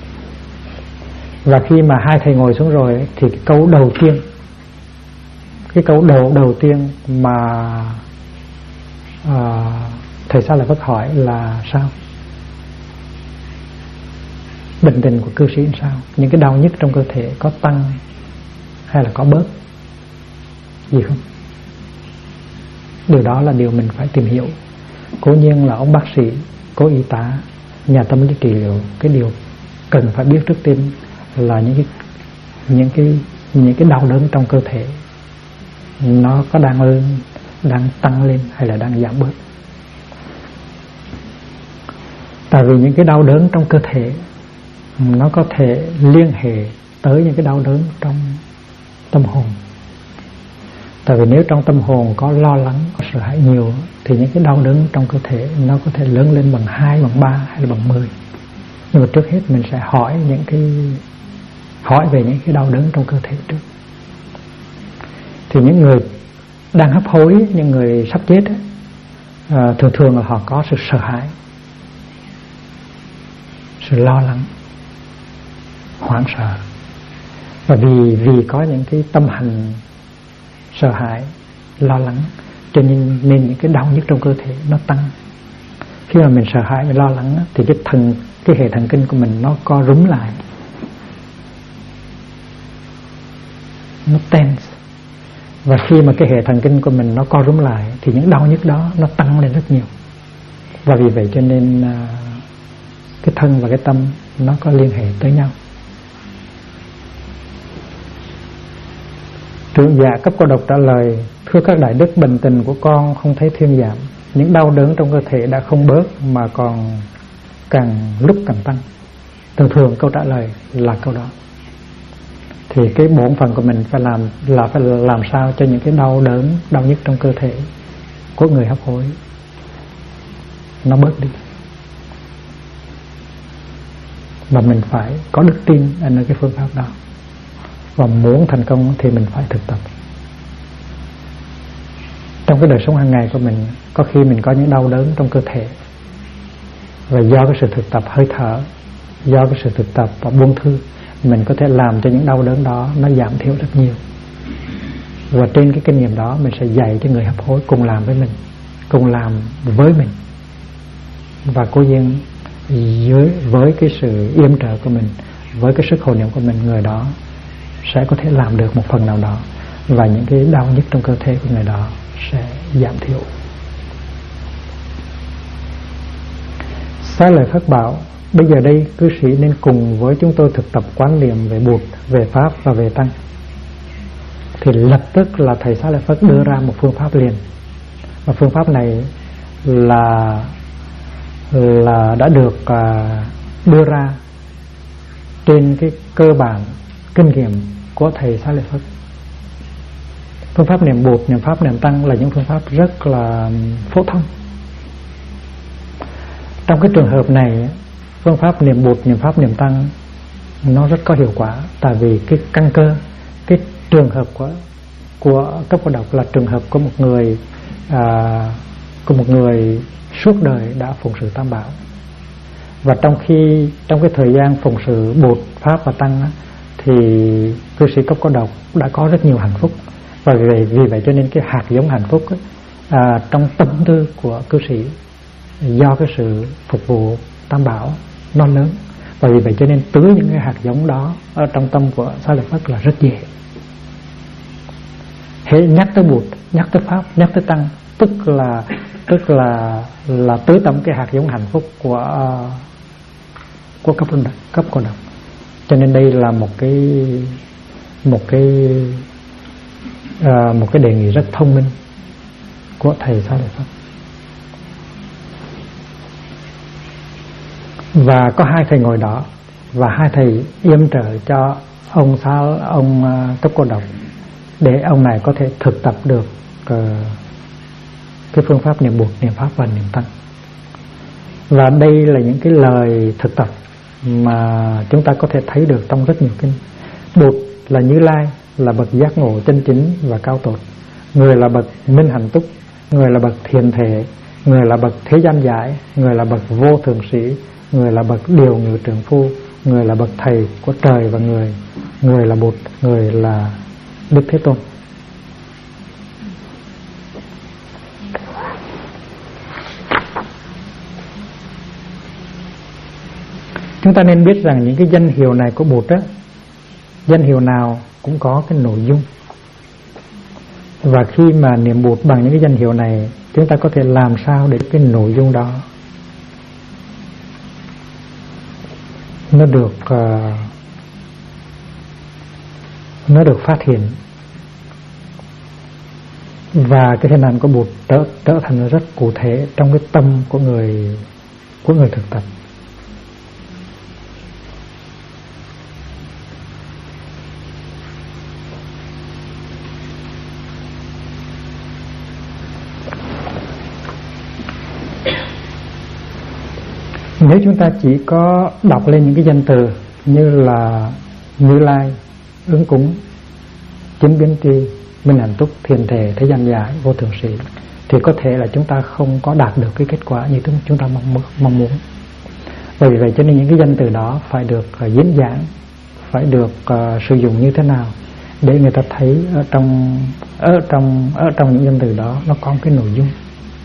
Và khi mà hai thầy ngồi xuống rồi thì cái câu đầu tiên mà thầy Xá Lợi Phất hỏi là sao? Bệnh tình của cư sĩ sao? Những cái đau nhức trong cơ thể có tăng hay là có bớt gì không? Điều đó là điều mình phải tìm hiểu. Cố nhiên là ông bác sĩ, cô y tá, nhà tâm lý trị liệu, cái điều cần phải biết trước tiên là những cái đau đớn trong cơ thể nó có đang tăng lên hay là đang giảm bớt. Tại vì những cái đau đớn trong cơ thể nó có thể liên hệ tới những cái đau đớn trong tâm hồn. Tại vì nếu trong tâm hồn có lo lắng, có sợ hãi nhiều thì những cái đau đớn trong cơ thể nó có thể lớn lên bằng 2, bằng 3 hay là bằng 10. Nhưng mà trước hết mình sẽ hỏi về những cái đau đớn trong cơ thể trước. Thì những người đang hấp hối, những người sắp chết ấy, thường thường là họ có sự sợ hãi, sự lo lắng, hoảng sợ. Và vì có những cái tâm hành sợ hãi, lo lắng, cho nên những cái đau nhức trong cơ thể nó tăng. Khi mà mình sợ hãi, mình lo lắng thì cái hệ thần kinh của mình nó co rúm lại, nó tense. Và khi mà cái hệ thần kinh của mình nó co rúm lại thì những đau nhức đó nó tăng lên rất nhiều. Và vì vậy cho nên cái thân và cái tâm nó có liên hệ tới nhau. Trưởng giả cấp cô độc trả lời: thưa các đại đức, bệnh tình của con không thấy thuyên giảm. Những đau đớn trong cơ thể đã không bớt mà còn càng lúc càng tăng. Thường câu trả lời là câu đó. Thì cái bổn phận của mình phải làm sao cho những cái đau đớn, đau nhức trong cơ thể của người hấp hối nó bớt đi. Và mình phải có đức tin ở cái phương pháp đó. Và muốn thành công thì mình phải thực tập. Trong cái đời sống hàng ngày của mình, có khi mình có những đau đớn trong cơ thể, và do cái sự thực tập hơi thở, do cái sự thực tập và buông thư, mình có thể làm cho những đau đớn đó nó giảm thiểu rất nhiều. Và trên cái kinh nghiệm đó mình sẽ dạy cho người hấp hối cùng làm với mình, cùng làm với mình. Và cố nhiên với cái sự yểm trợ của mình, với cái sức hồi niệm của mình, người đó sẽ có thể làm được một phần nào đó, và những cái đau nhức trong cơ thể của người đó sẽ giảm thiểu. Xá Lợi Phất bảo: bây giờ đây cư sĩ nên cùng với chúng tôi thực tập quán niệm về Bụt, về Pháp và về Tăng. Thì lập tức là thầy Xá Lợi Phất đưa ra một phương pháp liền. Và phương pháp này là đã được đưa ra trên cái cơ bản kinh nghiệm của thầy Xá Lợi Phất. Phương pháp niệm Bụt, niệm Pháp, niệm Tăng là những phương pháp rất là phổ thông. Trong cái trường hợp này, phương pháp niệm Bụt, niệm Pháp, niệm Tăng nó rất có hiệu quả. Tại vì cái căn cơ, cái trường hợp của cấp cô độc là trường hợp của một người suốt đời đã phụng sự Tam Bảo. Và trong cái thời gian phụng sự Bụt, Pháp và Tăng thì cư sĩ cấp cô độc đã có rất nhiều hạnh phúc. Và vì vậy cho nên cái hạt giống hạnh phúc trong tâm tư của cư sĩ, do cái sự phục vụ Tam Bảo nó lớn. Và vì vậy cho nên tưới những cái hạt giống đó ở trong tâm của Xá Lợi Phất là rất dễ. Hễ nhắc tới Bụt, nhắc tới Pháp, nhắc tới Tăng, tức là tưới tẩm cái hạt giống hạnh phúc của cấp cô độc. Cho nên đây là một cái đề nghị rất thông minh của thầy Xá Lợi Phất. Và có 2 thầy ngồi đó, và 2 thầy yểm trợ cho ông cấp cô độc, để ông này có thể thực tập được cái phương pháp niệm Bụt, niệm Pháp và niệm Tăng. Và đây là những cái lời thực tập mà chúng ta có thể thấy được trong rất nhiều kinh. Bụt là Như Lai, là bậc giác ngộ chân chính và cao tột. Người là bậc minh hạnh túc, người là bậc thiền thể, người là bậc thế gian giải, người là bậc vô thượng sĩ, người là bậc điều ngự trưởng phu, người là bậc thầy của trời và người, người là Bụt, người là Đức Thế Tôn. Chúng ta nên biết rằng những cái danh hiệu này của Bụt á, danh hiệu nào cũng có cái nội dung. Và khi mà niệm Bụt bằng những cái danh hiệu này, chúng ta có thể làm sao để cái nội dung đó nó được phát hiện, và cái hình ảnh của Bụt trở thành rất cụ thể trong cái tâm của người thực tập. Nếu chúng ta chỉ có đọc lên những cái danh từ như là Như Lai, Ứng Cúng, Chính Biến Tri, Minh Hạnh Túc, Thiền Thể, Thế Gian Giải, Vô Thượng Sĩ, thì có thể là chúng ta không có đạt được cái kết quả như chúng ta mong muốn. Bởi vì vậy cho nên những cái danh từ đó phải được diễn giảng, phải được sử dụng như thế nào để người ta thấy ở trong những danh từ đó nó có cái nội dung.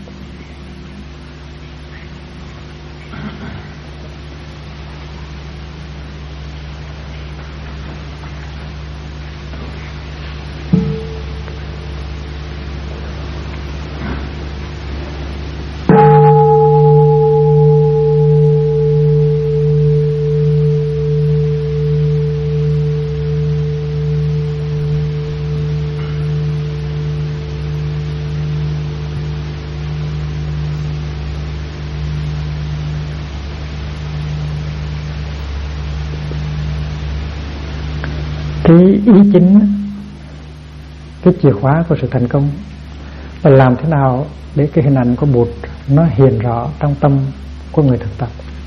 Cái ý chính, cái chìa khóa của sự thành công là làm thế nào để cái hình ảnh của Bụt nó hiện rõ trong tâm của người thực tập.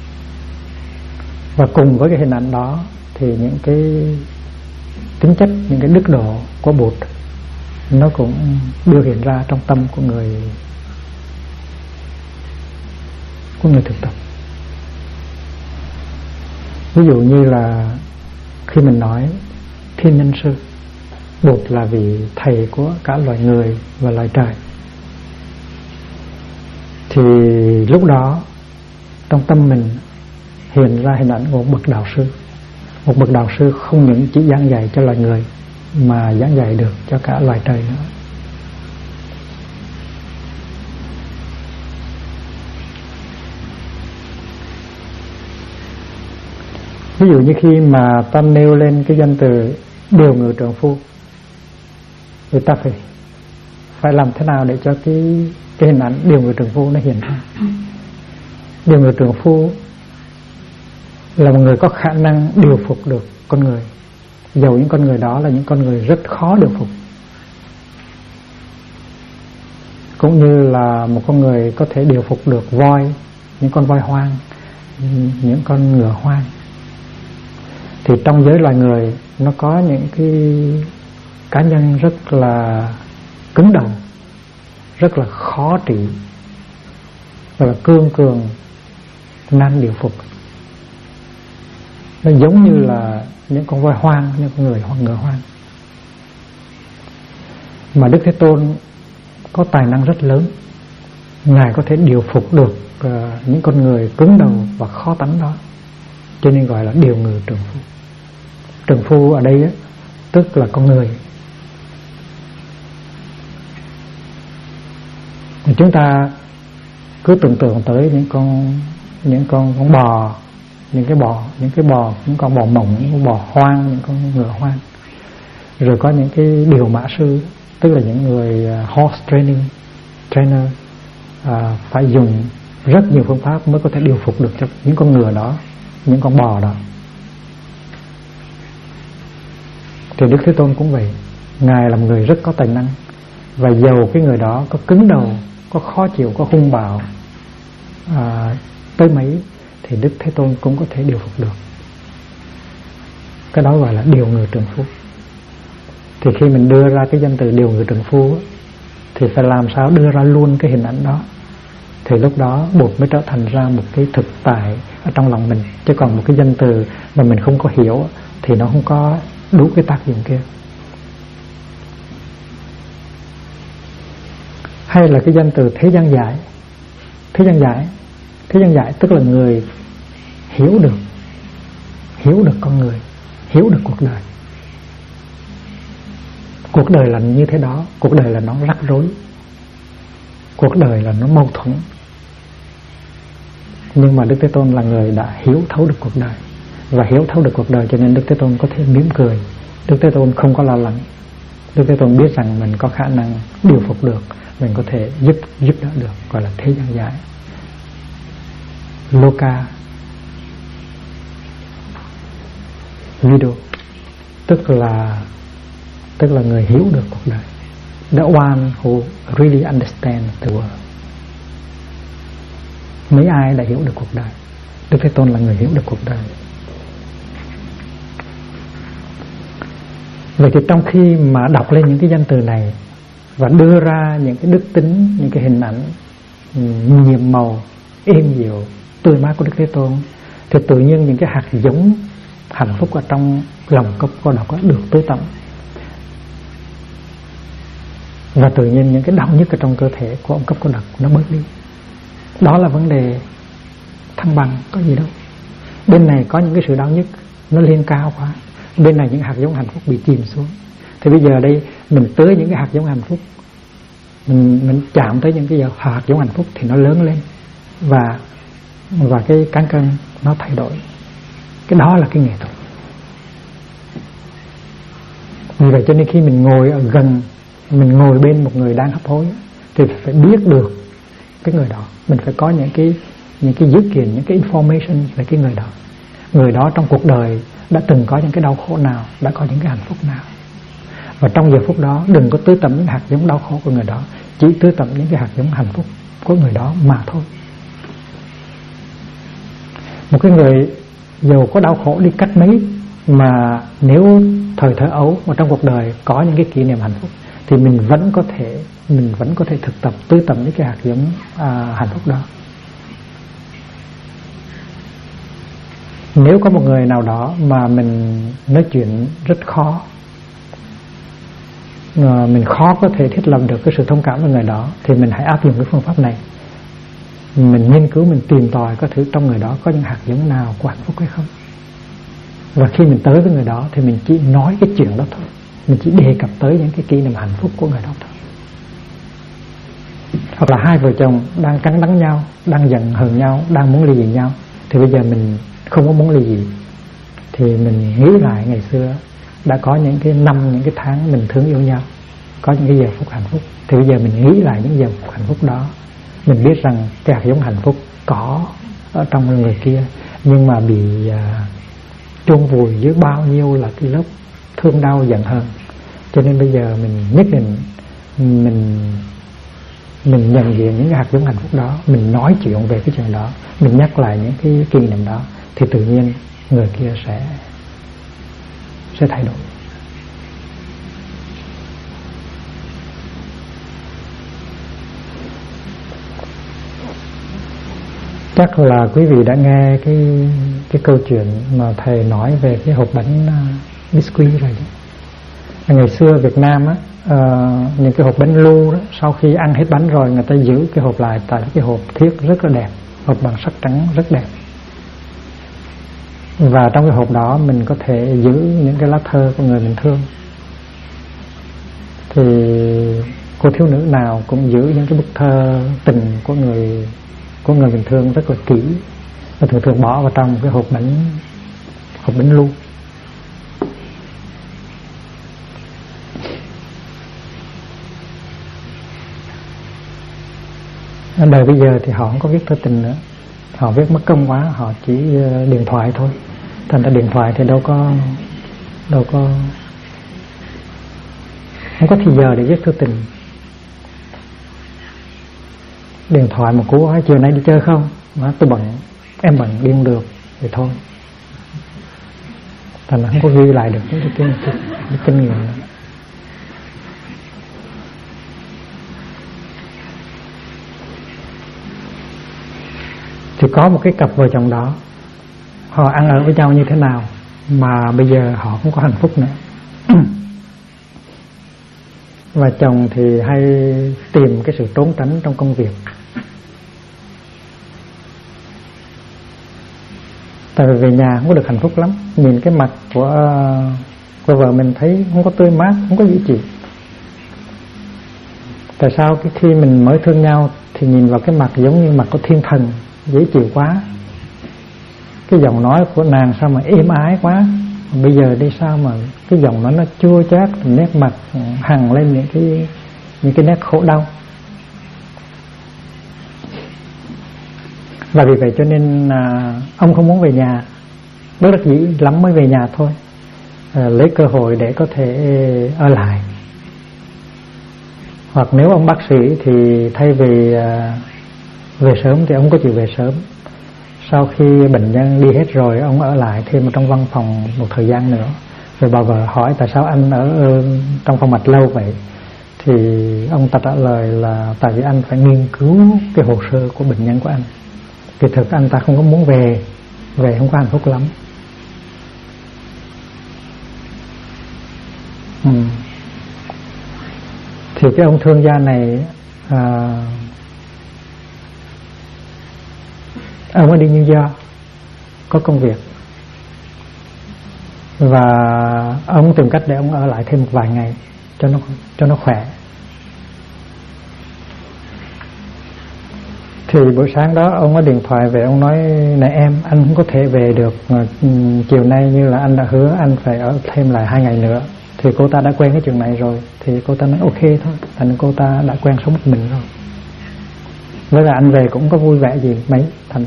Và cùng với cái hình ảnh đó thì những cái tính chất, những cái đức độ của Bụt nó cũng biểu hiện ra trong tâm của người thực tập. Ví dụ như là khi mình nói Thiên Nhân Sư, Bụt là vị thầy của cả loài người và loài trời, thì lúc đó trong tâm mình hiện ra hình ảnh của một bậc đạo sư. Một bậc đạo sư không những chỉ giảng dạy cho loài người mà giảng dạy được cho cả loài trời nữa. Ví dụ như khi mà ta nêu lên cái danh từ Điều Ngự Trượng Phu, người ta phải làm thế nào để cho cái hình ảnh Điều Ngự Trượng Phu nó hiện ra. Điều Ngự Trượng Phu là một người có khả năng điều phục được con người, dầu những con người đó là những con người rất khó điều phục. Cũng như là một con người có thể điều phục được voi, những con voi hoang, những con ngựa hoang. Thì trong giới loài người nó có những cái cá nhân rất là cứng đầu, rất là khó trị, rất là cương cường, nan điều phục. Nó giống như là những con voi hoang, những con người hoặc ngựa hoang. Mà Đức Thế Tôn có tài năng rất lớn, Ngài có thể điều phục được những con người cứng đầu và khó tánh đó, cho nên gọi là Điều Ngự Trượng Phu. Trượng Phu ở đây tức là con người. Chúng ta cứ tưởng tượng tới những con bò, những con bò mộng, những con bò hoang, những con ngựa hoang. Rồi có những cái điều mã sư, tức là những người horse trainer, phải dùng rất nhiều phương pháp mới có thể điều phục được cho những con ngựa đó, những con bò đó. Thì Đức Thế Tôn cũng vậy, Ngài là một người rất có tài năng, và dầu cái người đó có cứng đầu, có khó chịu, có hung bạo tới mấy, thì Đức Thế Tôn cũng có thể điều phục được. Cái đó gọi là Điều Ngự Trượng Phu. Thì khi mình đưa ra cái danh từ Điều Ngự Trượng Phu thì phải làm sao đưa ra luôn cái hình ảnh đó, thì lúc đó Bụt mới trở thành ra một cái thực tại ở trong lòng mình. Chứ còn một cái danh từ mà mình không có hiểu thì nó không có đủ cái tác dụng kia. Hay là cái danh từ Thế Gian Giải. Thế gian giải tức là người hiểu được con người, hiểu được cuộc đời. Cuộc đời là như thế đó, cuộc đời là nó rắc rối, cuộc đời là nó mâu thuẫn. Nhưng mà Đức Thế Tôn là người đã hiểu thấu được cuộc đời, và hiểu thấu được cuộc đời cho nên Đức Thế Tôn có thể mỉm cười. Đức Thế Tôn không có lo lắng. Đức Thế Tôn biết rằng mình có khả năng điều phục được, mình có thể giúp đỡ được, gọi là Thế Gian Giải. Loka Vidu tức là người hiểu được cuộc đời. The one who really understands the world. Mấy ai đã hiểu được cuộc đời? Đức Thế Tôn là người hiểu được cuộc đời. Vậy thì trong khi mà đọc lên những cái danh từ này và đưa ra những cái đức tính, những cái hình ảnh nhiệm màu, êm dịu, tươi mát của Đức Thế Tôn, thì tự nhiên những cái hạt giống hạnh phúc ở trong lòng cô độc được tưới tẩm. Và tự nhiên những cái đau nhức ở trong cơ thể của ông cấp cô độc nó bớt đi. Đó là vấn đề thăng bằng, có gì đâu. Bên này có những cái sự đau nhức nó lên cao quá, bên này những hạt giống hạnh phúc bị chìm xuống. Thì bây giờ đây mình tưới những cái hạt giống hạnh phúc, mình chạm tới những cái hạt giống hạnh phúc thì nó lớn lên, và cái cán cân nó thay đổi. Cái đó là cái nghệ thuật. Vì vậy cho nên khi mình ngồi ở gần, mình ngồi bên một người đang hấp hối thì phải biết được cái người đó. Mình phải có những cái dữ kiện, những cái information về cái người đó. Người đó trong cuộc đời đã từng có những cái đau khổ nào, đã có những cái hạnh phúc nào. Và trong giờ phút đó đừng có tưới tẩm những hạt giống đau khổ của người đó, chỉ tưới tẩm những cái hạt giống hạnh phúc của người đó mà thôi. Một cái người giàu có đau khổ đi cách mấy, mà nếu thời thơ ấu mà trong cuộc đời có những cái kỷ niệm hạnh phúc thì mình vẫn có thể thực tập tưới tẩm những cái hạt giống hạnh phúc đó. Nếu có một người nào đó mà mình nói chuyện rất khó, mình khó có thể thiết lập được cái sự thông cảm với người đó, thì mình hãy áp dụng cái phương pháp này. Mình nghiên cứu, mình tìm tòi có thử trong người đó có những hạt giống nào của hạnh phúc hay không. Và khi mình tới với người đó thì mình chỉ nói cái chuyện đó thôi, mình chỉ đề cập tới những cái kỷ niệm hạnh phúc của người đó thôi. Hoặc là hai vợ chồng đang cắn đắng nhau, đang giận hờn nhau, đang muốn ly dị nhau, thì bây giờ mình không có muốn ly dị, thì mình nghĩ lại ngày xưa đã có những cái năm, những cái tháng mình thương yêu nhau, có những cái giờ phút hạnh phúc. Thì bây giờ mình nghĩ lại những giờ phút hạnh phúc đó, mình biết rằng cái hạt giống hạnh phúc có ở trong người kia, nhưng mà bị chôn vùi dưới bao nhiêu là cái lớp thương đau giận hờn. Cho nên bây giờ mình nhất định mình nhận diện những cái hạt giống hạnh phúc đó, mình nói chuyện về cái chuyện đó, mình nhắc lại những cái kỷ niệm đó, thì tự nhiên người kia sẽ thay đổi. Chắc là quý vị đã nghe cái câu chuyện mà thầy nói về cái hộp bánh biscuit rồi đó. Ngày xưa Việt Nam á, những cái hộp bánh lu đó, sau khi ăn hết bánh rồi người ta giữ cái hộp lại, tại cái hộp thiết rất là đẹp, hộp bằng sắt trắng rất đẹp. Và trong cái hộp đó mình có thể giữ những cái lá thơ của người mình thương. Thì cô thiếu nữ nào cũng giữ những cái bức thơ tình của người mình thương rất là kỹ, và thường bỏ vào trong cái hộp bánh lu. Ở đời bây giờ thì họ không có viết thơ tình nữa, họ viết mất công quá, họ chỉ điện thoại thôi. Thành ra điện thoại thì đâu có không có thì giờ để viết thơ tình. Điện thoại một cú hỏi chiều nay đi chơi không, mà tôi bận, em bận đi không được thì thôi. Thành ra không có ghi lại được những cái kinh nghiệm nữa. Thì có một cái cặp vợ chồng đó, họ ăn ở với nhau như thế nào mà bây giờ họ không có hạnh phúc nữa. Và chồng thì hay tìm cái sự trốn tránh trong công việc. Tại vì về nhà không có được hạnh phúc lắm, nhìn cái mặt của vợ mình thấy không có tươi mát, không có dễ chịu. Tại sao cái khi mình mới thương nhau thì nhìn vào cái mặt giống như mặt của thiên thần, dễ chịu quá. Cái giọng nói của nàng sao mà êm ái quá, bây giờ đi sao mà cái giọng nói nó chua chát, nét mặt hằn lên những cái nét khổ đau. Và vì vậy cho nên ông không muốn về nhà, bất đắc dĩ lắm mới về nhà thôi, lấy cơ hội để có thể ở lại. Hoặc nếu ông bác sĩ thì thay vì về sớm thì ông có chịu về sớm. sau khi bệnh nhân đi hết rồi, ông ở lại thêm trong văn phòng một thời gian nữa. Rồi bà vợ hỏi tại sao anh ở trong phòng mạch lâu vậy, thì ông ta trả lời là tại vì anh phải nghiên cứu cái hồ sơ của bệnh nhân của anh. Kỳ thực anh ta không có muốn về không có hạnh phúc lắm. Thì cái ông thương gia này ông ấy đi New York có công việc, và ông tìm cách để ông ở lại thêm một vài ngày cho nó khỏe. Thì buổi sáng đó ông có điện thoại về, ông nói này em, anh không có thể về được chiều nay như là anh đã hứa, anh phải ở thêm lại 2 ngày nữa. Thì cô ta đã quen cái chuyện này rồi, thì cô ta nói ok thôi, thành cô ta đã quen sống một mình rồi. Với là anh về cũng có vui vẻ gì mấy, thành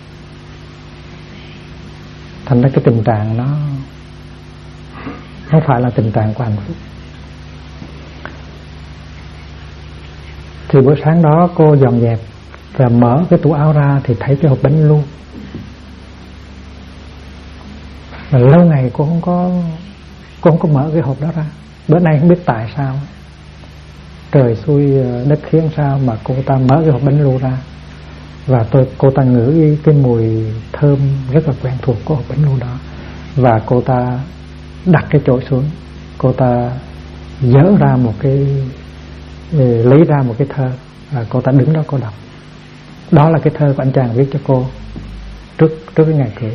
ra cái tình trạng nó không phải là tình trạng của hạnh phúc. Thì buổi sáng đó cô dọn dẹp và mở cái tủ áo ra thì thấy cái hộp bánh lu. Và lâu ngày cô không có mở cái hộp đó ra. Bữa nay không biết tại sao, trời xui đất khiến sao mà cô ta mở cái hộp bánh lu ra, và cô ta ngửi cái mùi thơm rất là quen thuộc của hộp bánh lu đó. Và cô ta đặt cái chổi xuống, cô ta dỡ ra một cái, lấy ra một cái thơ, và cô ta đứng đó cô đọc. Đó là cái thơ của anh chàng viết cho cô trước cái ngày cưới.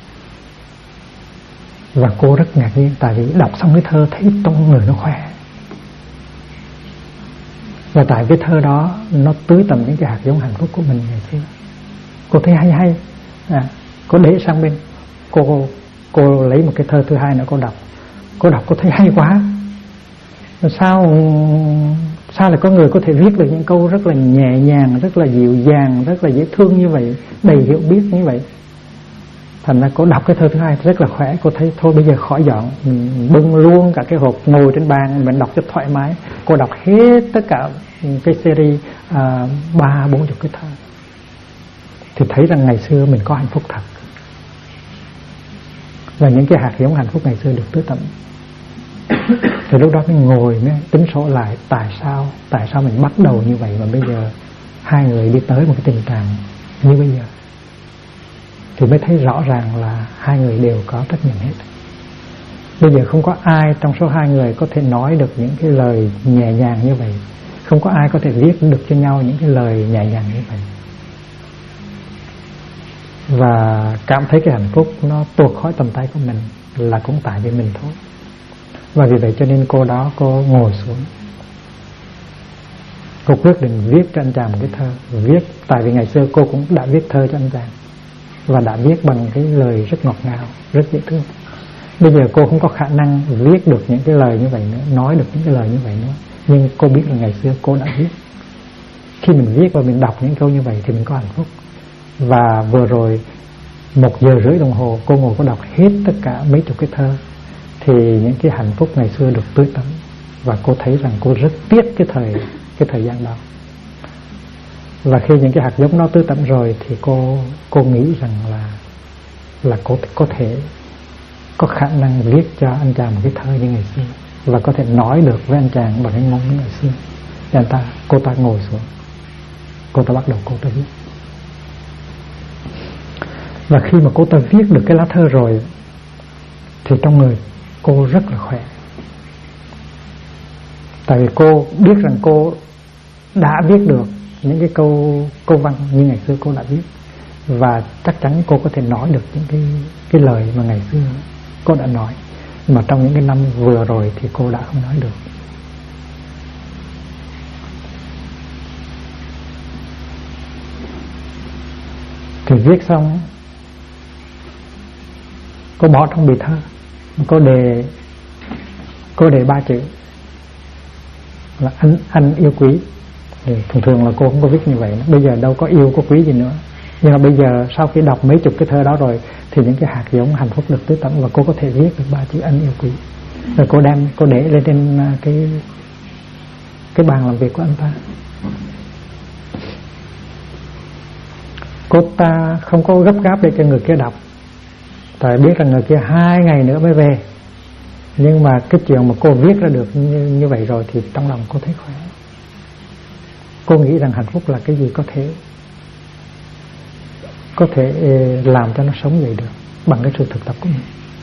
Và cô rất ngạc nhiên, tại vì đọc xong cái thơ thấy trong người nó khỏe. Và tại cái thơ đó nó tưới tầm những cái hạt giống hạnh phúc của mình ngày xưa. Cô thấy hay cô để sang bên, cô lấy một cái thơ thứ hai nữa cô đọc. Cô thấy hay quá. Sao lại có người có thể viết được những câu rất là nhẹ nhàng, rất là dịu dàng, rất là dễ thương như vậy, đầy hiểu biết như vậy. Thành ra cô đọc cái thơ thứ hai rất là khỏe. Cô thấy thôi bây giờ khỏi dọn, bưng luôn cả cái hộp, ngồi trên bàn mình đọc cho thoải mái. Cô đọc hết tất cả cái series 30-40 cái thơ, thì thấy rằng ngày xưa mình có hạnh phúc thật, và những cái hạt giống hạnh phúc ngày xưa được tưới tẩm. Thì lúc đó mình ngồi mới tính sổ lại tại sao mình bắt đầu như vậy mà bây giờ hai người đi tới một cái tình trạng như bây giờ. Thì mới thấy rõ ràng là hai người đều có trách nhiệm hết. Bây giờ không có ai trong số hai người có thể nói được những cái lời nhẹ nhàng như vậy, không có ai có thể viết được cho nhau những cái lời nhẹ nhàng như vậy, và cảm thấy cái hạnh phúc nó tuột khỏi tầm tay của mình là cũng tại vì mình thôi. Và vì vậy cho nên cô ngồi xuống, cô quyết định viết cho anh chàng một cái thơ. Viết tại vì ngày xưa cô cũng đã viết thơ cho anh chàng, và đã viết bằng cái lời rất ngọt ngào, rất dễ thương. Bây giờ cô không có khả năng viết được những cái lời như vậy nữa, nói được những cái lời như vậy nữa, nhưng cô biết là ngày xưa cô đã viết. Khi mình viết và mình đọc những câu như vậy thì mình có hạnh phúc. Và vừa rồi 1 giờ rưỡi đồng hồ cô ngồi cô đọc hết tất cả mấy chục cái thơ, thì những cái hạnh phúc ngày xưa được tưới tắm. Và cô thấy rằng cô rất tiếc cái thời gian đó. Và khi những cái hạt giống đó tưới tắm rồi thì cô nghĩ rằng là cô có thể có khả năng viết cho anh chàng một cái thơ như ngày xưa, và có thể nói được với anh chàng bằng cái ngôn ngữ ngày xưa. Thì cô ta ngồi xuống, cô ta bắt đầu cô ta viết. Và khi mà cô ta viết được cái lá thơ rồi thì trong người cô rất là khỏe. Tại vì cô biết rằng cô đã viết được những cái câu văn như ngày xưa cô đã viết, và chắc chắn cô có thể nói được những cái lời mà ngày xưa cô đã nói, mà trong những cái năm vừa rồi thì cô đã không nói được. Thì viết xong cô bỏ trong bì thơ, cô đề 3 chữ là anh yêu quý. Thì thường là cô không có viết như vậy. Bây giờ đâu có yêu có quý gì nữa. Nhưng mà bây giờ sau khi đọc mấy chục cái thơ đó rồi thì những cái hạt giống hạnh phúc được tưới tẩm, và cô có thể viết được 3 chữ anh yêu quý. Rồi cô để lên trên cái bàn làm việc của anh ta. Cô ta không có gấp gáp để cho người kia đọc, tại biết rằng người kia 2 ngày nữa mới về. Nhưng mà cái chuyện mà cô viết ra được như vậy rồi thì trong lòng cô thấy khỏe. Cô nghĩ rằng hạnh phúc là cái gì có thể làm cho nó sống dậy được bằng cái sự thực tập của mình.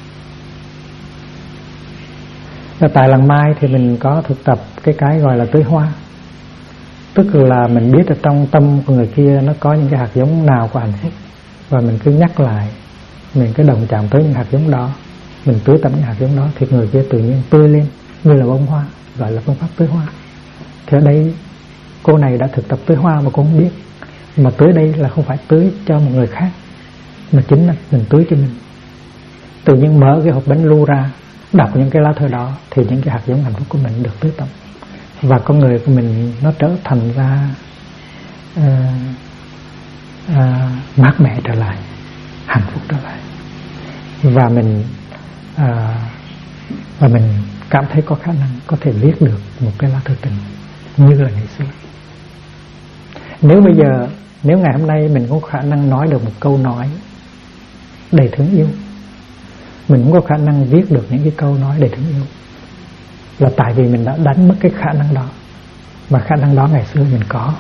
Tại lần mai thì mình có thực tập cái gọi là tưới hoa. Tức là mình biết ở trong tâm của người kia nó có những cái hạt giống nào của hạnh phúc, và mình cứ nhắc lại, mình cứ đồng chạm tới những hạt giống đó, mình tưới tẩm những hạt giống đó thì người kia tự nhiên tươi lên như là bông hoa, gọi là phương pháp tưới hoa. Thì ở đây cô này đã thực tập tưới hoa mà cô không biết, mà tưới đây là không phải tưới cho một người khác, mà chính là mình tưới cho mình. Tự nhiên mở cái hộp bánh lu ra, đọc những cái lá thơ đó thì những cái hạt giống hạnh phúc của mình được tưới tẩm, và con người của mình nó trở thành ra mát mẻ trở lại, hạnh phúc trở lại, và mình cảm thấy có khả năng có thể viết được một cái lá thơ tình như là ngày xưa. Nếu ngày hôm nay mình có khả năng nói được một câu nói đầy thương yêu, mình cũng có khả năng viết được những cái câu nói đầy thương yêu, là tại vì mình đã đánh mất cái khả năng đó, mà khả năng đó ngày xưa mình có.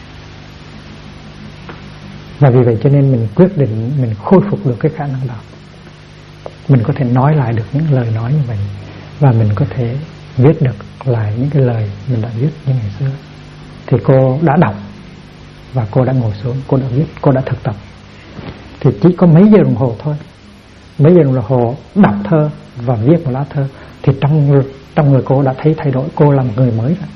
Và vì vậy cho nên mình quyết định mình khôi phục được cái khả năng đó. Mình có thể nói lại được những lời nói như vậy, và mình có thể viết được lại những cái lời mình đã viết như ngày xưa. Thì cô đã đọc, và cô đã ngồi xuống, cô đã viết, cô đã thực tập. Thì chỉ có mấy giờ đồng hồ thôi, mấy giờ đồng hồ đọc thơ và viết một lá thơ, thì trong người cô đã thấy thay đổi, cô là một người mới rồi.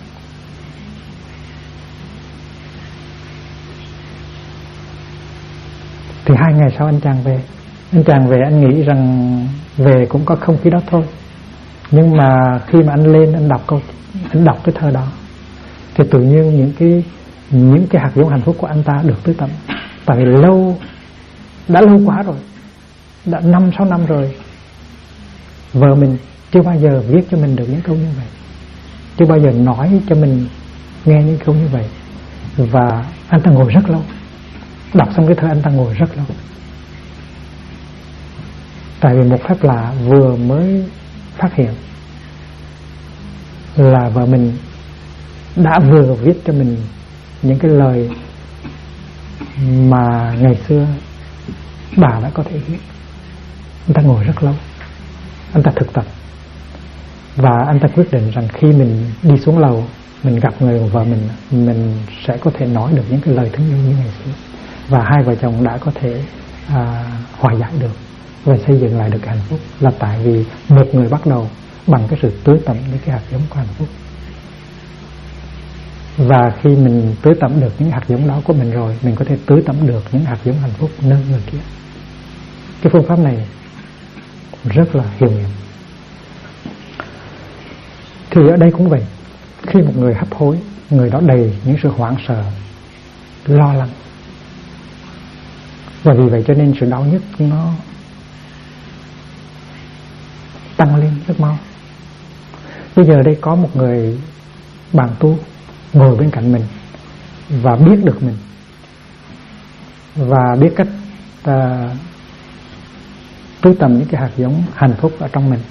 Thì 2 ngày sau anh chàng về, anh nghĩ rằng về cũng có không khí đó thôi. Nhưng mà khi mà anh lên anh đọc cái thơ đó, thì tự nhiên những cái hạt giống hạnh phúc của anh ta được tưới tẩm. Tại vì đã lâu quá rồi, đã 5-6 năm rồi, vợ mình chưa bao giờ viết cho mình được những câu như vậy, chưa bao giờ nói cho mình nghe những câu như vậy. Và anh ta ngồi rất lâu, đọc xong cái thơ anh ta ngồi rất lâu. Tại vì một phép lạ vừa mới phát hiện là vợ mình đã vừa viết cho mình những cái lời mà ngày xưa bà đã có thể viết. Anh ta ngồi rất lâu, anh ta thực tập, và anh ta quyết định rằng khi mình đi xuống lầu, mình gặp người vợ mình sẽ có thể nói được những cái lời thương yêu như ngày xưa, và hai vợ chồng đã có thể hòa giải được và xây dựng lại được hạnh phúc, là tại vì một người bắt đầu bằng cái sự tưới tẩm những cái hạt giống của hạnh phúc. Và khi mình tưới tẩm được những hạt giống đó của mình rồi, mình có thể tưới tẩm được những hạt giống hạnh phúc nơi người kia. Cái phương pháp này rất là hiệu nghiệm. Thì ở đây cũng vậy, khi một người hấp hối, người đó đầy những sự hoảng sợ, lo lắng, và vì vậy cho nên sự đau nhức nó tăng lên rất mau. Bây giờ đây có một người bạn tu ngồi bên cạnh mình và biết được mình, và biết cách tưới tẩm những cái hạt giống hạnh phúc ở trong mình,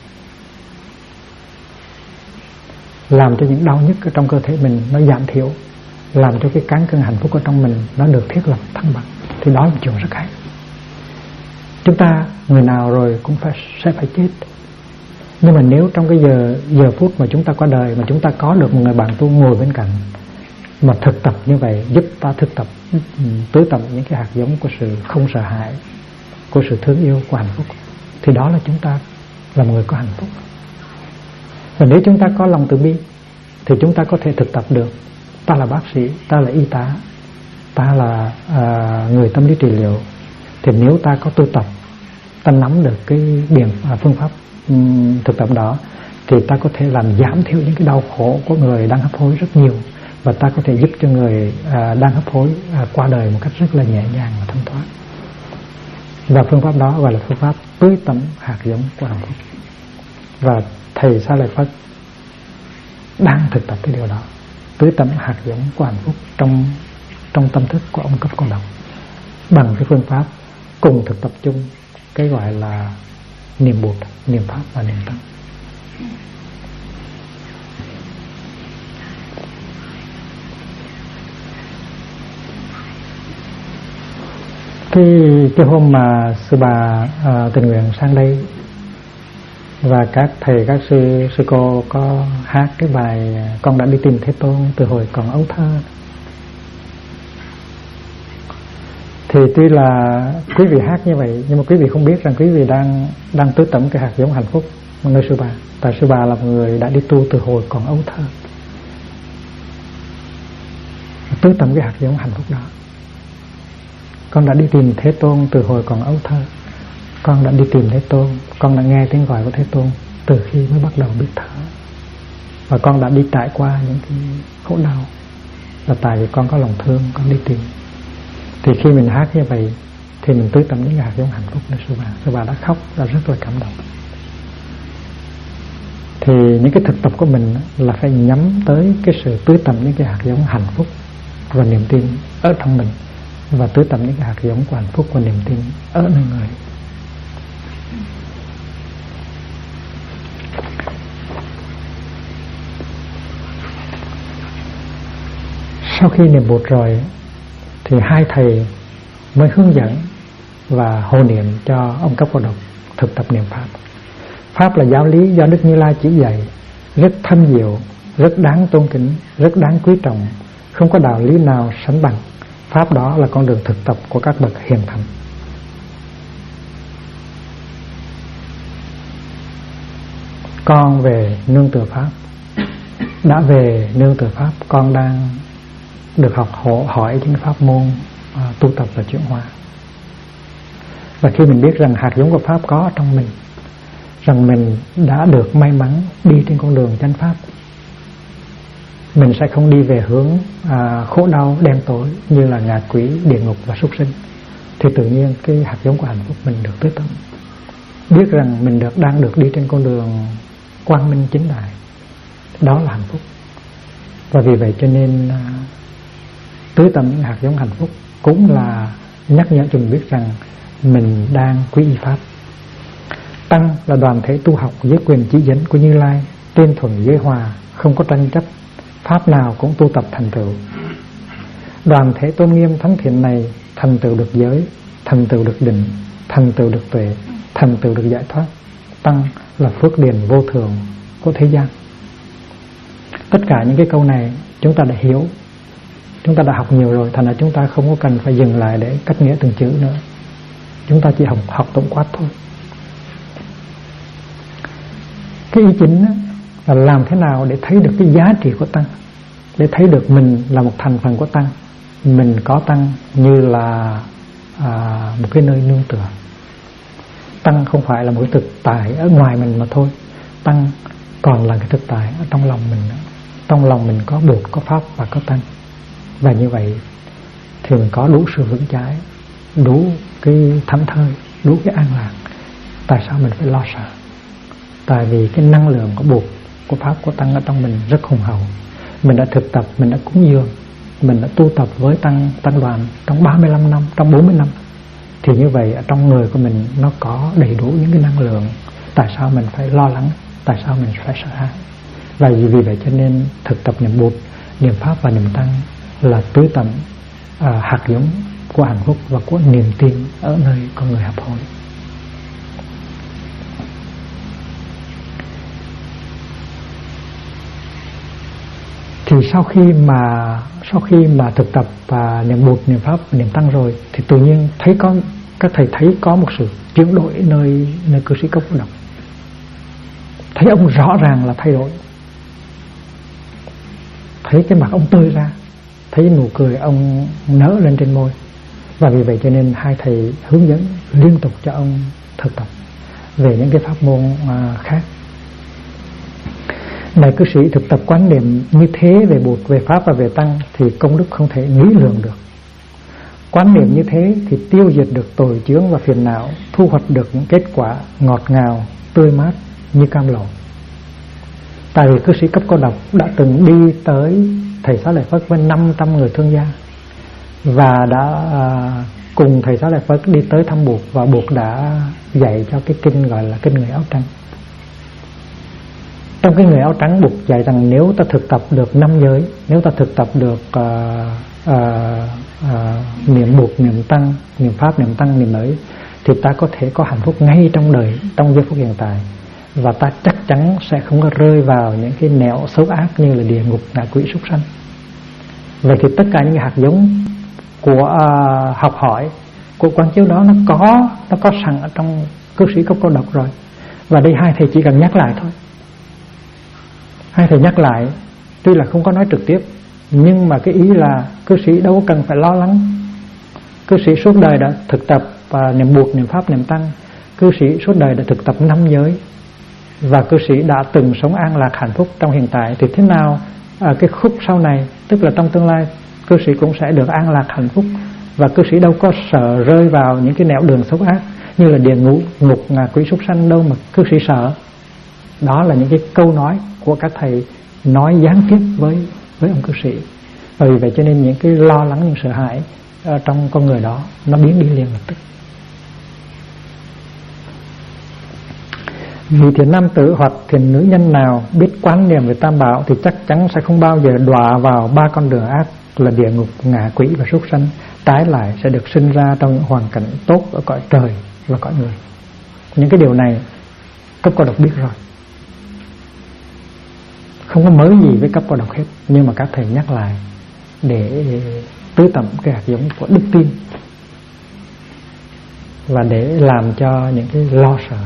làm cho những đau nhức ở trong cơ thể mình nó giảm thiểu, làm cho cái cán cân hạnh phúc ở trong mình nó được thiết lập thăng bằng. Thì đó là một chuyện rất hay. Chúng ta người nào rồi cũng sẽ phải chết, nhưng mà nếu trong cái giờ phút mà chúng ta qua đời, mà chúng ta có được một người bạn tu ngồi bên cạnh mà thực tập như vậy, giúp ta thực tập tưới tẩm những cái hạt giống của sự không sợ hãi, của sự thương yêu, của hạnh phúc, thì đó là chúng ta là một người có hạnh phúc. Và nếu chúng ta có lòng từ bi thì chúng ta có thể thực tập được. Ta là bác sĩ, ta là y tá, ta là người tâm lý trị liệu, thì nếu ta có tu tập, ta nắm được cái phương pháp thực tập đó, thì ta có thể làm giảm thiểu những cái đau khổ của người đang hấp hối rất nhiều, và ta có thể giúp cho người đang hấp hối qua đời một cách rất là nhẹ nhàng và thanh thoát. Và phương pháp đó gọi là phương pháp tưới tẩm hạt giống của hạnh phúc. Và thầy Sa Lợi Phất đang thực tập cái điều đó, tưới tẩm hạt giống của hạnh phúc trong tâm thức của ông Cấp Cô Độc. bằng cái phương pháp cùng thực tập chung cái gọi là niệm Bụt, niệm Pháp và niệm Tăng. Cái hôm mà sư bà tình nguyện sang đây và các thầy các sư cô có hát cái bài Con đã đi tìm Thế Tôn từ hồi còn ấu thơ, thì tuy là quý vị hát như vậy nhưng mà quý vị không biết rằng quý vị đang tưới tẩm cái hạt giống hạnh phúc nơi sư bà. Tại sư bà là một người đã đi tu từ hồi còn ấu thơ, tưới tẩm cái hạt giống hạnh phúc đó. Con đã đi tìm Thế Tôn từ hồi còn ấu thơ. Con đã đi tìm Thế Tôn. Con đã nghe tiếng gọi của Thế Tôn từ khi mới bắt đầu biết thở. Và con đã đi trải qua những cái khổ đau là tại vì con có lòng thương, con đi tìm. Thì khi mình hát như vậy thì mình tưới tẩm những hạt giống hạnh phúc nơi sư bà. Sư bà đã khóc, đã rất là cảm động. Thì những cái thực tập của mình là phải nhắm tới cái sự tưới tẩm những cái hạt giống hạnh phúc và niềm tin ở trong mình, và tưới tẩm những cái hạt giống của hạnh phúc và niềm tin ở nơi người. Sau khi niệm Bụt rồi thì hai thầy mới hướng dẫn và hộ niệm cho ông Cấp Cô Độc thực tập niệm Pháp. Pháp là giáo lý do Đức Như Lai chỉ dạy, rất thâm diệu, rất đáng tôn kính, rất đáng quý trọng, không có đạo lý nào sánh bằng. Pháp đó là con đường thực tập của các bậc hiền thánh. Con về nương tựa Pháp. Đã về nương tựa Pháp, con đang được học hỏi những pháp môn tu tập và chuyển hóa. Và khi mình biết rằng hạt giống của Pháp có trong mình, rằng mình đã được may mắn đi trên con đường chánh Pháp, mình sẽ không đi về hướng khổ đau đen tối như là ngạ quỷ, địa ngục và súc sinh, thì tự nhiên cái hạt giống của hạnh phúc mình được tưới tẩm. Biết rằng mình đang được đi trên con đường quang minh chính đại, đó là hạnh phúc. Và vì vậy cho nên tưới tẩm những hạt giống hạnh phúc cũng là nhắc nhở cho mình biết rằng mình đang quý y Pháp. Tăng là đoàn thể tu học dưới quyền chỉ dẫn của Như Lai, tiên thuần giới hòa, không có tranh chấp, pháp nào cũng tu tập thành tựu. Đoàn thể tôn nghiêm thánh thiện này thành tựu được giới, thành tựu được định, thành tựu được tuệ, thành tựu được giải thoát. Tăng là phước điền vô thường của thế gian. Tất cả những cái câu này chúng ta đã hiểu, chúng ta đã học nhiều rồi, thành ra chúng ta không có cần phải dừng lại để cách nghĩa từng chữ nữa. Chúng ta chỉ học tổng quát thôi. Cái ý chính là làm thế nào để thấy được cái giá trị của Tăng, để thấy được mình là một thành phần của Tăng, mình có Tăng như là một cái nơi nương tựa. Tăng không phải là một cái thực tại ở ngoài mình mà thôi, Tăng còn là cái thực tại ở trong lòng mình. Trong lòng mình có Bụt, có Pháp và có Tăng. Và như vậy thì mình có đủ sự vững chãi, đủ cái thảnh thơi, đủ cái an lạc. Tại sao mình phải lo sợ? Tại vì cái năng lượng của Bụt, của Pháp, của Tăng ở trong mình rất hùng hậu. Mình đã thực tập, mình đã cúng dường, mình đã tu tập với Tăng đoàn trong 35 năm, trong 40 năm. Thì như vậy ở trong người của mình nó có đầy đủ những cái năng lượng. Tại sao mình phải lo lắng? Tại sao mình phải sợ hãi? Và vì vậy cho nên thực tập niệm Bụt, niệm Pháp và niệm Tăng là tưới tẩm hạt giống của hạnh phúc và của niềm tin ở nơi con người hấp hối. Thì sau khi mà thực tập và niệm Bụt, niệm Pháp và niệm Tăng rồi thì tự nhiên các thầy thấy có một sự chuyển đổi nơi cư sĩ Cốc Cô Độc. Thấy ông rõ ràng là thay đổi, thấy cái mặt ông tươi ra, thấy nụ cười ông nở lên trên môi. Và vì vậy cho nên hai thầy hướng dẫn liên tục cho ông thực tập về những cái pháp môn khác. Này cư sĩ, thực tập quán niệm như thế về Bụt, về Pháp và về Tăng thì công đức không thể nghĩ lượng được. Quán niệm như thế thì tiêu diệt được tội chướng và phiền não, thu hoạch được những kết quả ngọt ngào, tươi mát như cam lồ. Tại vì cư sĩ Cấp Cô Độc đã từng đi tới thầy Xá Lợi Phất với 500 người thương gia, và đã cùng thầy Xá Lợi Phất đi tới thăm Bụt, và Bụt đã dạy cho cái kinh gọi là kinh người áo trắng. Trong cái người áo trắng, Bụt dạy rằng nếu ta thực tập được 5 giới, nếu ta thực tập được niệm Bụt, niệm Tăng, niệm Pháp, niệm Tăng, niệm Giới, thì ta có thể có hạnh phúc ngay trong đời, trong giây phút hiện tại, và ta chắc chắn sẽ không có rơi vào những cái nẻo xấu ác như là địa ngục, ngạ quỷ, súc sanh. Vậy thì tất cả những hạt giống của học hỏi của Quán Chiếu đó nó có sẵn ở trong cư sĩ Cốc Cô Độc rồi. Và đây hai thầy chỉ cần nhắc lại thôi. Hai thầy nhắc lại, tuy là không có nói trực tiếp, nhưng mà cái ý là cư sĩ đâu có cần phải lo lắng. Cư sĩ suốt đời đã thực tập niệm Bụt, niệm Pháp, niệm Tăng. Cư sĩ suốt đời đã thực tập 5 giới, và cư sĩ đã từng sống an lạc hạnh phúc trong hiện tại. Thì thế nào cái khúc sau này, tức là trong tương lai, cư sĩ cũng sẽ được an lạc hạnh phúc, và cư sĩ đâu có sợ rơi vào những cái nẻo đường xấu ác như là địa ngục, ngạ quỷ, súc sanh đâu mà cư sĩ sợ. Đó là những cái câu nói của các thầy nói gián tiếp với ông cư sĩ. Và vì vậy cho nên những cái lo lắng, những sợ hãi trong con người đó nó biến đi liền lập tức. Vì thiện nam tử hoặc thiện nữ nhân nào biết quán niệm về Tam Bảo thì chắc chắn sẽ không bao giờ đọa vào 3 con đường ác là địa ngục, ngạ quỷ và súc sanh. Trái lại sẽ được sinh ra trong những hoàn cảnh tốt ở cõi trời và cõi người. Những cái điều này Cấp Cô Độc biết rồi, không có mới gì với Cấp Cô Độc hết, nhưng mà các thầy nhắc lại để tưới tẩm cái hạt giống của đức tin, và để làm cho những cái lo sợ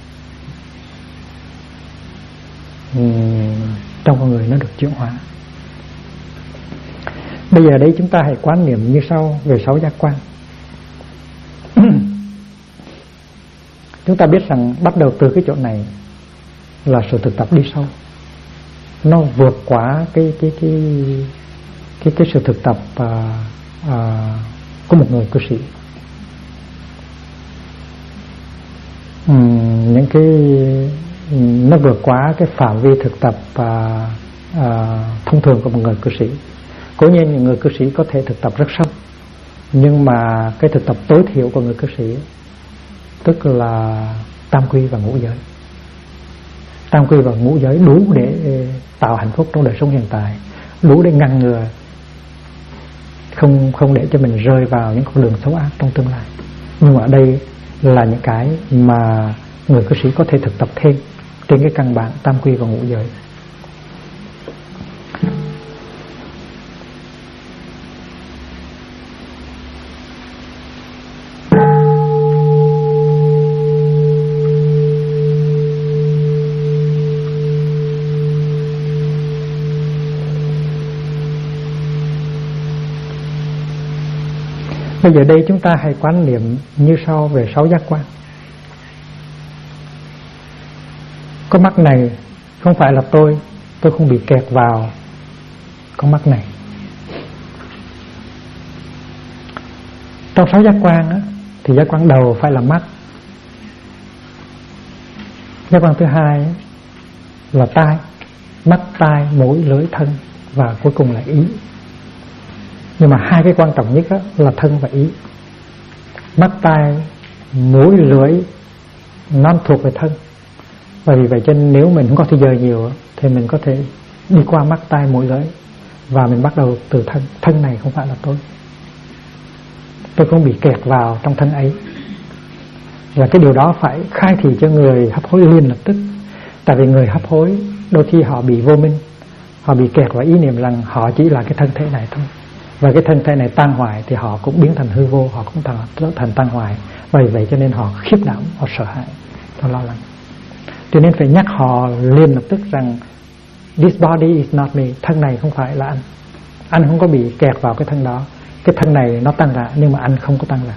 trong con người nó được chuyển hóa. Bây giờ đây chúng ta hãy quán niệm như sau về 6 giác quan. Chúng ta biết rằng bắt đầu từ cái chỗ này là sự thực tập đi sâu. Nó vượt quá cái sự thực tập của một người cư sĩ. Những cái nó vượt quá cái phạm vi thực tập thông thường của một người cư sĩ. Cố nhiên những người cư sĩ có thể thực tập rất sâu, nhưng mà cái thực tập tối thiểu của người cư sĩ tức là tam quy và ngũ giới. Tam quy và ngũ giới đủ để tạo hạnh phúc trong đời sống hiện tại, đủ để ngăn ngừa không để cho mình rơi vào những con đường xấu ác trong tương lai. Nhưng mà ở đây là những cái mà người cư sĩ có thể thực tập thêm trên cái căn bản tam quy và ngũ giới. Bây giờ đây chúng ta hãy quán niệm như sau về 6 giác quan. Con mắt này không phải là tôi không bị kẹt vào con mắt này. Trong 6 giác quan á, thì giác quan đầu phải là mắt, giác quan thứ hai là tai, mắt, tai, mũi, lưỡi, thân, và cuối cùng là ý. Nhưng mà hai cái quan trọng nhất là thân và ý. Mắt, tai, mũi, lưỡi nó thuộc về thân, và vì vậy cho nên nếu mình không có thời giờ nhiều thì mình có thể đi qua mắt, tai, mũi, lưỡi, và mình bắt đầu từ thân. Thân này không phải là tôi không bị kẹt vào trong thân ấy. Và cái điều đó phải khai thị cho người hấp hối liền lập tức. Tại vì người hấp hối đôi khi họ bị vô minh, họ bị kẹt vào ý niệm rằng họ chỉ là cái thân thể này thôi, và cái thân thể này tan hoại thì họ cũng biến thành hư vô, họ cũng trở thành tan hoại. Vì vậy cho nên họ khiếp đảm, họ sợ hãi, họ lo lắng. Cho nên phải nhắc họ liền lập tức rằng this body is not me, thân này không phải là anh không có bị kẹt vào cái thân đó. Cái thân này nó tăng rã nhưng mà anh không có tăng rã.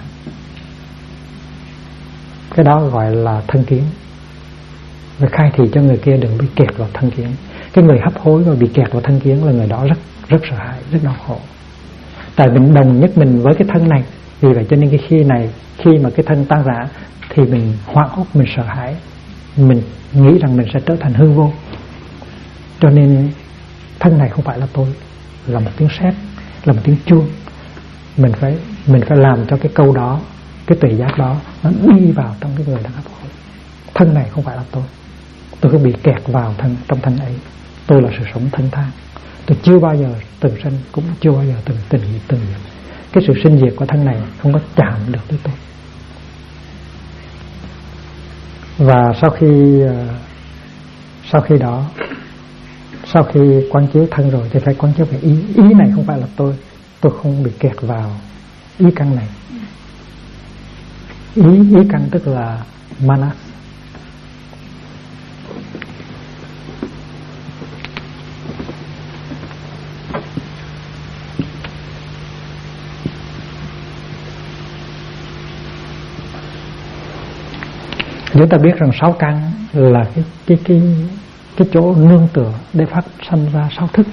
Cái đó gọi là thân kiến. Và khai thị cho người kia đừng bị kẹt vào thân kiến. Cái người hấp hối mà bị kẹt vào thân kiến là người đó rất sợ hãi, rất đau khổ. Tại mình đồng nhất mình với cái thân này. Vì vậy cho nên khi mà cái thân tan rã thì mình hoảng hốt, mình sợ hãi, mình nghĩ rằng mình sẽ trở thành hư vô. Cho nên thân này không phải là tôi, là một tiếng sét, là một tiếng chuông, mình phải làm cho cái câu đó, cái tuệ giác đó nó đi vào trong cái người đang hấp hối. Thân này không phải là tôi không bị kẹt vào trong thân ấy. Tôi là sự sống thanh thang. Tôi chưa bao giờ từng sinh, cũng chưa bao giờ từng diệt. Cái sự sinh diệt của thân này không có chạm được tới tôi. Và sau khi quán chiếu thân rồi thì phải quán chiếu về ý này không phải là tôi không bị kẹt vào ý căn này. Ý căn tức là manas. Chúng ta biết rằng 6 căn là cái chỗ nương tựa để phát sanh ra 6 thức.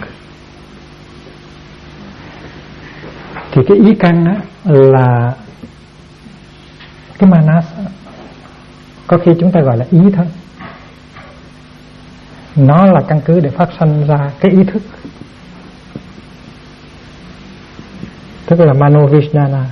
Thì cái ý căn á, là cái manas, có khi chúng ta gọi là ý thôi. Nó là căn cứ để phát sanh ra cái ý thức, tức là Manovijnana.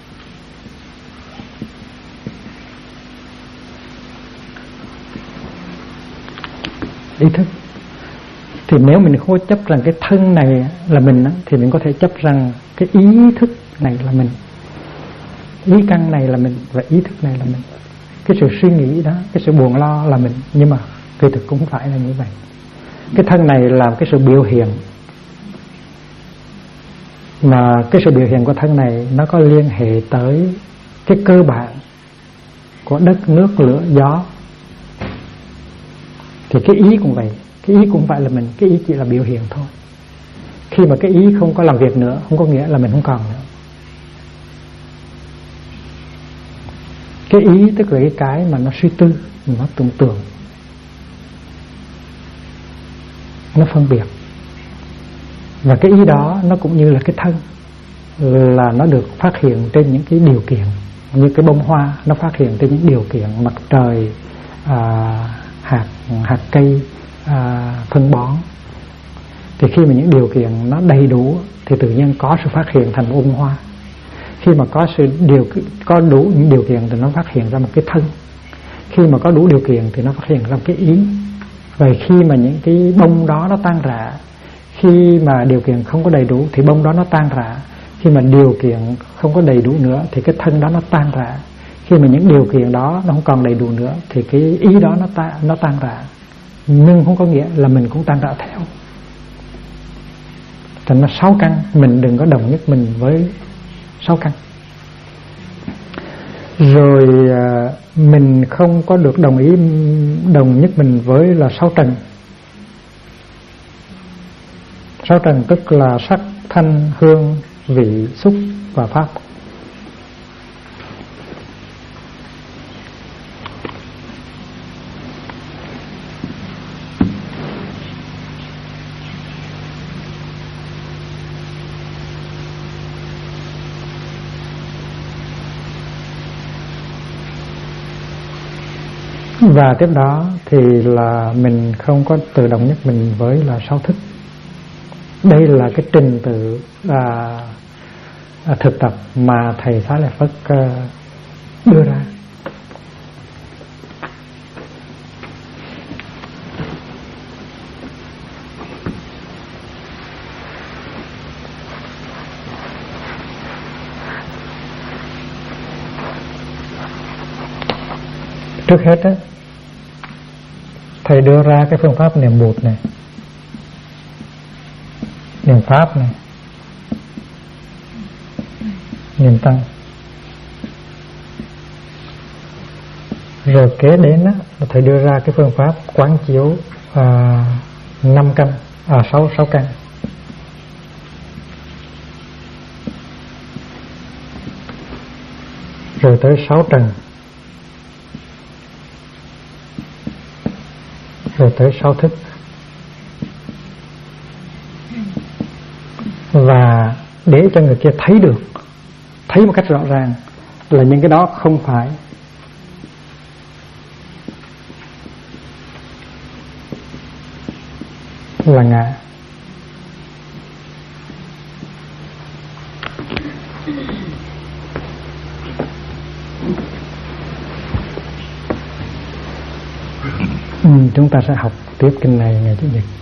Ý thức. Thì nếu mình không có chấp rằng cái thân này là mình thì mình có thể chấp rằng cái ý thức này là mình, ý căn này là mình và ý thức này là mình. Cái sự suy nghĩ đó, cái sự buồn lo là mình, nhưng mà kỳ thực cũng không phải là như vậy. Cái thân này là cái sự biểu hiện, mà cái sự biểu hiện của thân này nó có liên hệ tới cái cơ bản của đất, nước, lửa, gió. Thì cái ý cũng vậy, cái ý cũng phải là mình, cái ý chỉ là biểu hiện thôi. Khi mà cái ý không có làm việc nữa, không có nghĩa là mình không còn nữa. Cái ý tức là cái mà nó suy tư, nó tưởng tượng, nó phân biệt. Và cái ý đó nó cũng như là cái thân, là nó được phát hiện trên những cái điều kiện, như cái bông hoa nó phát hiện trên những điều kiện mặt trời, hạt cây, phân bón. Thì khi mà những điều kiện nó đầy đủ thì tự nhiên có sự phát hiện thành bông hoa. Khi mà có đủ những điều kiện thì nó phát hiện ra một cái thân. Khi mà có đủ điều kiện thì nó phát hiện ra một cái ý. Vậy khi mà những cái bông đó nó tan rã, khi mà điều kiện không có đầy đủ thì bông đó nó tan rã. Khi mà điều kiện không có đầy đủ nữa thì cái thân đó nó tan rã. Khi mà những điều kiện đó nó không còn đầy đủ nữa thì cái ý đó nó tan rã. Nhưng không có nghĩa là mình cũng tan rã theo. Thành nó 6 căn, mình đừng có đồng nhất mình với 6 căn. Rồi mình không có được đồng nhất mình với là 6 trần. 6 trần tức là sắc, thanh, hương, vị, xúc và pháp. Và tiếp đó thì là mình không có tự động nhất mình với là 6 thức. Đây là cái trình tự thực tập mà thầy Xá Lợi Phất đưa ra. Trước hết á, thầy đưa ra cái phương pháp niệm Bụt này, niệm Pháp này, niệm Tăng. Rồi kế đến á, thầy đưa ra cái phương pháp quán chiếu 5 căn, 6 căn. Rồi tới 6 trần. Rồi tới 6 thức. Và để cho người kia thấy được, thấy một cách rõ ràng là những cái đó không phải là ngã. Chúng ta sẽ học tiếp kinh này ngày Chủ nhật.